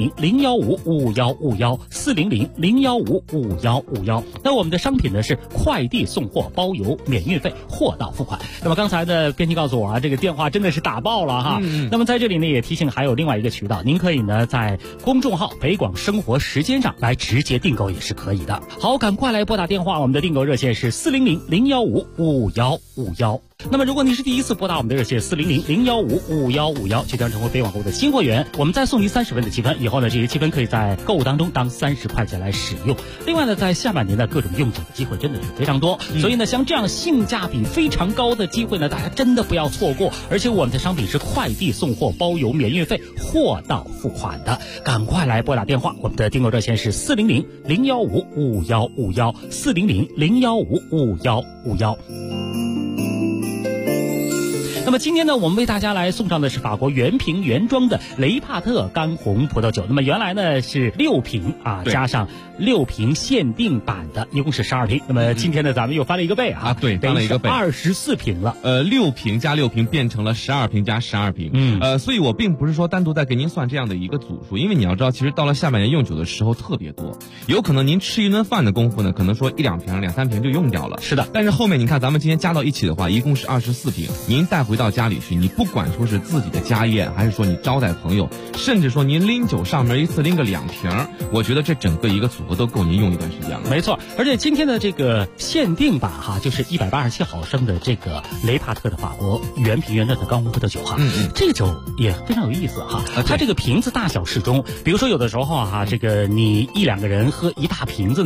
400-015-5151，400-015-5151。那我们的商品呢是快递送货包邮免运费，货到付款。那么刚才的编辑告诉我啊，这个电话真的是打爆了哈。那么在这里呢也提醒还有另外一个渠道，您可以呢在公众号北广生活时间上来直接订购也是可以的。好，赶快来拨打电话，我们的订购热线是400-015-5151。那么如果您是第一次拨打我们的热线400-015-5151，就将成为北网购的新会员，我们再送您30分的积分，以后呢这些积分可以在购物当中当30块钱来使用。另外呢，在下半年的各种用酒的机会真的是非常多，所以呢像这样性价比非常高的机会呢，大家真的不要错过。而且我们的商品是快递送货包邮免运费，货到付款的，赶快来拨打电话，我们的订购热线是400-015-5151，400-015-5151。那么今天呢，我们为大家来送上的是法国原瓶原装的雷帕特干红葡萄酒。那么原来呢是6瓶啊，加上6瓶限定版的，一共是12瓶。那么今天呢，咱们又翻了一个倍啊， 对，翻了一个倍 ，24瓶了。 6瓶加6瓶变成了12瓶加12瓶。所以我并不是说单独在给您算这样的一个组数，因为你要知道，其实到了下半年用酒的时候特别多，有可能您吃一顿饭的功夫呢，可能说1-2瓶、2-3瓶就用掉了。 是的， 但是后面你看，咱们今天加到一起的话，一共是24瓶。您带回到家里去，你不管说是自己的家宴，还是说你招待朋友，甚至说您拎酒上门一次拎个2瓶，我觉得这整个一个组合都够您用一段时间了。 没错，而且今天的这个限定版哈，就是187毫升的这个雷帕特的法国原瓶原装的干红葡萄酒哈，这个酒也非常有意思哈。它这个瓶子大小适中，比如说有的时候哈，这个你1-2个人喝一大瓶子呢，喝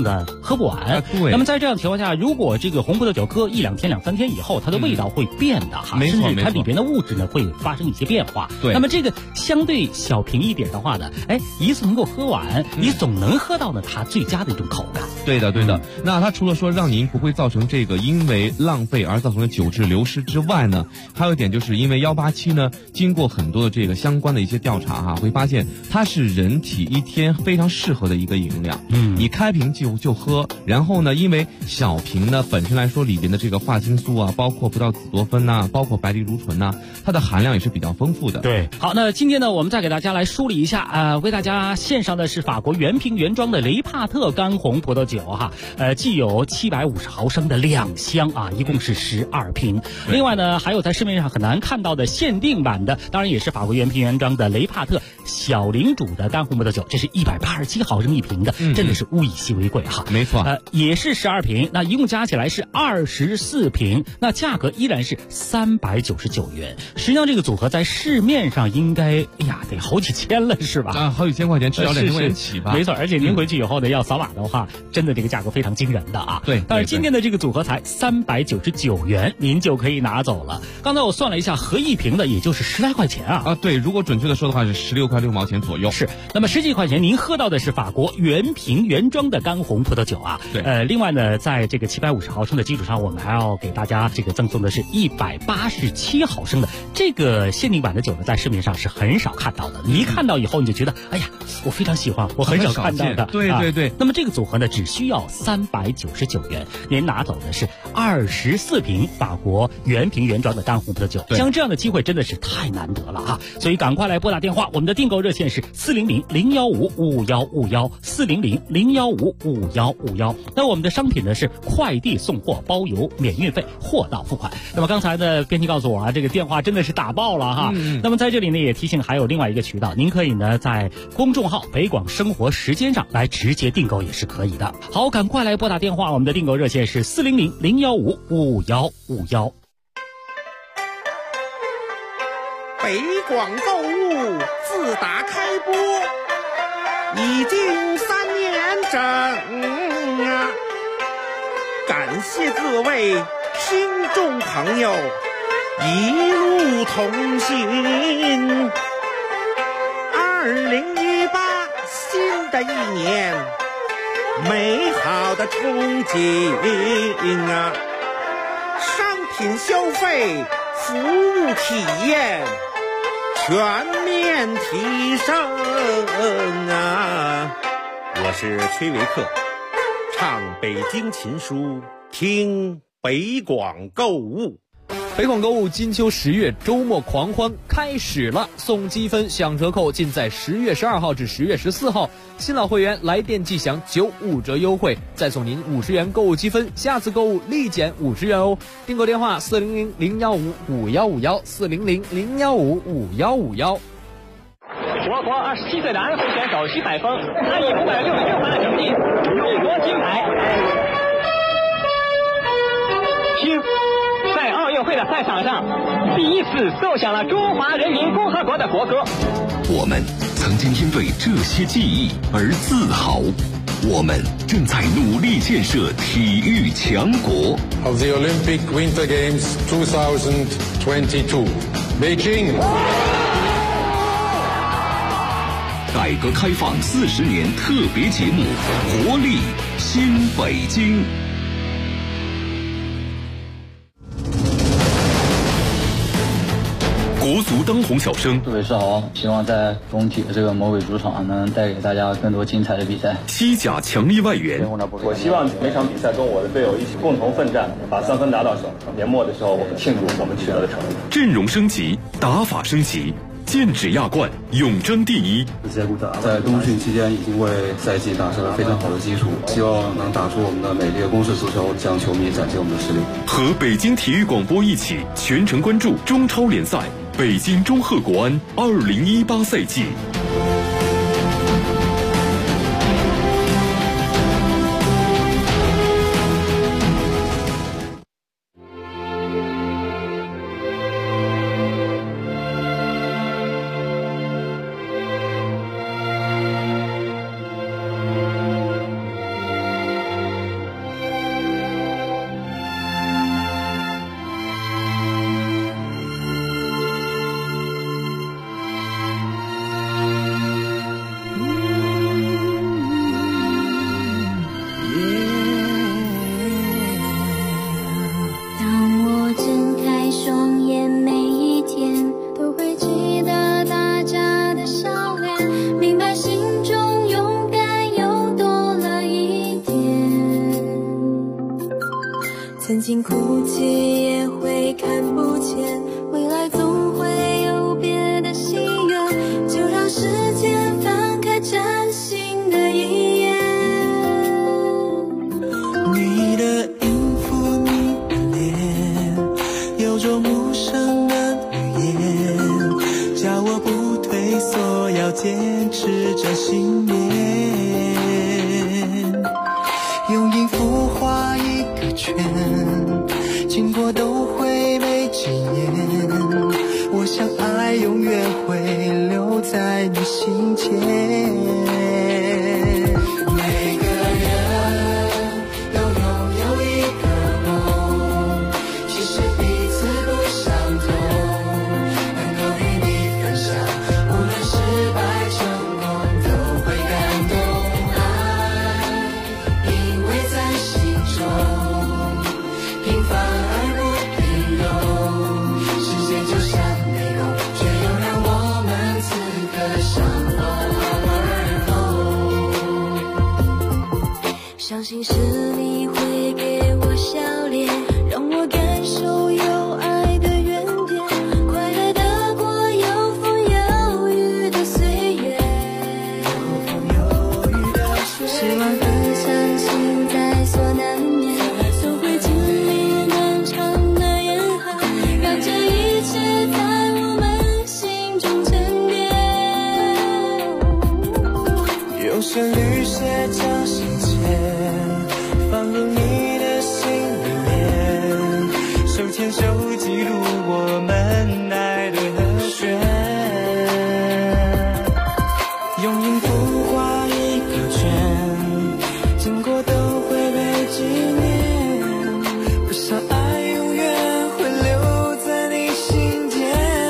喝不完。 对。 那么在这样的情况下，如果这个红葡萄酒搁1-2天、2-3天以后，它的味道会变的哈， 没错， 甚至它里边的物质呢会发生一些变化。 对。 那么这个相对小瓶一点的话呢，一次能够喝完，你总能喝到呢它最佳的一种口感。 对的。那它除了说让您不会造成这个因为浪费而造成的酒质流失之外呢，还有一点就是因为187呢，经过很多的这个相关的一些调查哈，会发现它是人体一天非常适合的一个饮料。你开瓶就喝，然后呢，因为小瓶呢本身来说里边的这个花青素啊，包括葡萄紫多酚呐，包括白藜芦醇呐，它的含量也是比较丰富的。 对，好，那今天呢，我们再给大家来梳理一下，为大家献上的是法国原瓶原装的雷帕特干红葡萄酒哈，既有750毫升的2箱啊，一共是12瓶。另外呢，还有在市面上很难看到的限定版的，当然也是法国原瓶原装的雷帕特小领主的干红葡萄酒，这是187毫升一瓶的，真的是物以稀为贵哈。 没错， 也是12瓶，那一共加起来是24瓶，那价格依然是399元。实际上这个组合在市面上应该得好几千了是吧？ 好几千块钱，至少2000块钱起吧。 没错，而且您回去以后呢，要扫码的话，真的这个价格非常惊人的啊。 对， 但是今天的这个组合才399元，您就可以拿走了。刚才我算了一下，合一瓶的也就是10来块钱啊。 对，如果准确的说的话是16块6毛钱左右。 是，那么10几块钱您喝到的是法国原瓶原装的干红葡萄酒啊。 对， 另外呢，在这个750毫升的基础上，我们还要给大家这个赠送的是187毫升的这个限定版的酒呢，在市面上是很少看到的。你一看到以后，你就觉得，哎呀，我非常喜欢，我很少看到的。 对。 那么这个组合呢，只需要399元，您拿走的是24瓶法国原瓶原装的干红葡萄酒。像这样的机会真的是太难得了啊！所以赶快来拨打电话，我们的订购热线是400-015-5151，400-015-5151。那我们的商品呢是快递送货，包邮免运费，货到付款。那么刚才的编辑告诉我啊，这个电话真的是打爆了哈。那么在这里呢，也提醒还有另外一个渠道，您可以呢在公众号北广生活时间上来直接订购也是可以的。好，赶快来拨打电话，我们的订购热线是400-015-5151。 北广购物自打开播已经3年整啊，感谢各位听众朋友一路同行。2018新的一年，美好的憧憬啊，商品消费，服务体验全面提升啊！我是崔维克，唱北京琴书，听北广购物。 北广购物金秋10月周末狂欢开始了，送积分享折扣尽在10月12号至10月14号。新老会员来电即享95折优惠，再送您50元购物积分，下次购物立减50元哦。订购电话400-015-5151，400-015-5151。 我国27岁的安徽选手徐海峰，他以566分的成绩勇夺金牌。在奥运会的赛场上，第一次奏响了中华人民共和国的国歌。 我们曾经因为这些记忆而自豪，我们正在努力建设体育强国。 Of the Olympic Winter Games 2022, Beijing。 改革开放40年特别节目，活力新北京。国足当红小生， 各位是好，希望在中体的这个魔鬼主场能带给大家更多精彩的比赛。 西甲强力外援， 我希望每场比赛跟我的队友一起共同奋战，把3分拿到手。年末的时候，我们庆祝我们取得的成绩。 阵容升级，打法升级，剑指亚冠，永争第一。 在冬训期间已经为赛季打下了非常好的基础，希望能打出我们的美丽的攻势足球，向球迷展现我们的实力。 和北京体育广播一起全程关注中超联赛北京中赫国安2018赛季。 尽哭泣也会看不见，未来总会有别的心愿，就让时间翻开崭新的一页。 你的音符，你的脸，有种无声的语言，叫我不退缩，要坚持着信念。用音符画一个圈，经过都会被纪念。我想爱永远会留在你心间。每个人都拥有一个梦，其实彼此不相同，能够与你分享，无论失败成功都会感动。爱因为在心中平凡而不平庸，时间就像迷宫，却又让我们此刻相逢而后。 相信是你会给我笑脸，让我感受有爱的原点，快乐的过有风有雨的岁月，希望和相信在所难免，都会经历漫长的严寒，让这一切在我们心中沉淀。 用旋律写张信笺，放入你的心里面，手牵手记录我们爱的和弦。用音符画一个圈，经过都会被纪念。我想爱永远会留在你心间。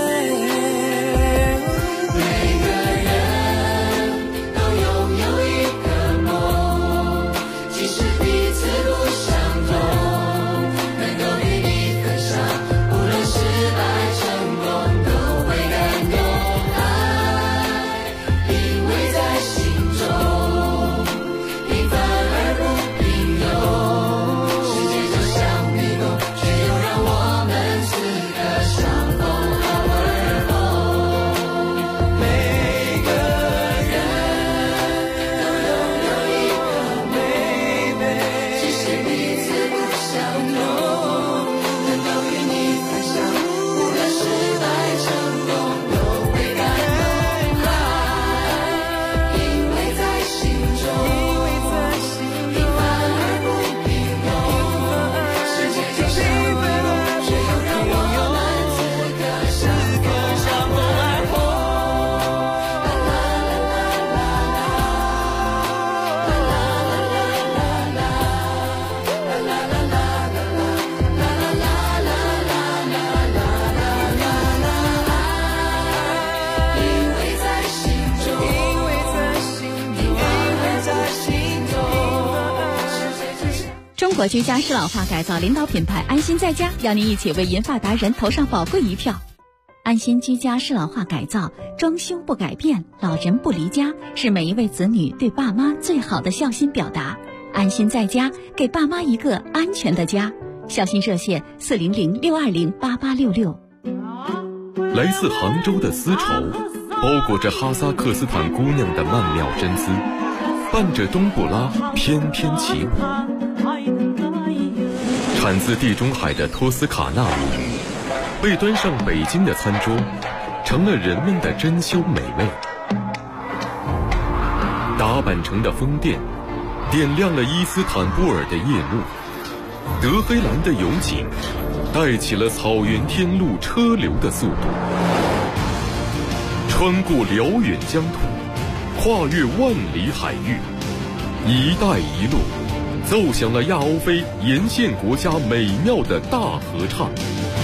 每个人都拥有一个梦，即使彼此不相同，能够与你分享，无论失败成功都会感动。爱因为在心中平凡而不平庸，世界就像迷宫，却又让我们此刻相逢而后。每个人都拥有一个美，即使彼此不相同，能够与你分享，无论失败成功都会感动。爱因为在心中平凡而不平庸，世界就像迷宫，却又让我们此刻相逢而后。因为在心中， 中国居家适老化改造领导品牌安心在家，邀您一起为银发达人投上宝贵一票。安心居家适老化改造，装修不改变，老人不离家，是每一位子女对爸妈最好的孝心表达。安心在家，给爸妈一个安全的家。孝心热线400-620-8866。 来自杭州的丝绸，包裹着哈萨克斯坦姑娘的曼妙真姿，伴着冬不拉翩翩起舞。产自地中海的托斯卡纳米，被端上北京的餐桌，成了人们的珍馐美味。达坂城的宫殿，点亮了伊斯坦布尔的夜幕。德黑兰的勇景，带起了草原天路车流的速度。穿过辽远疆土，跨越万里海域，一带一路奏响了亚欧非沿线国家美妙的大合唱。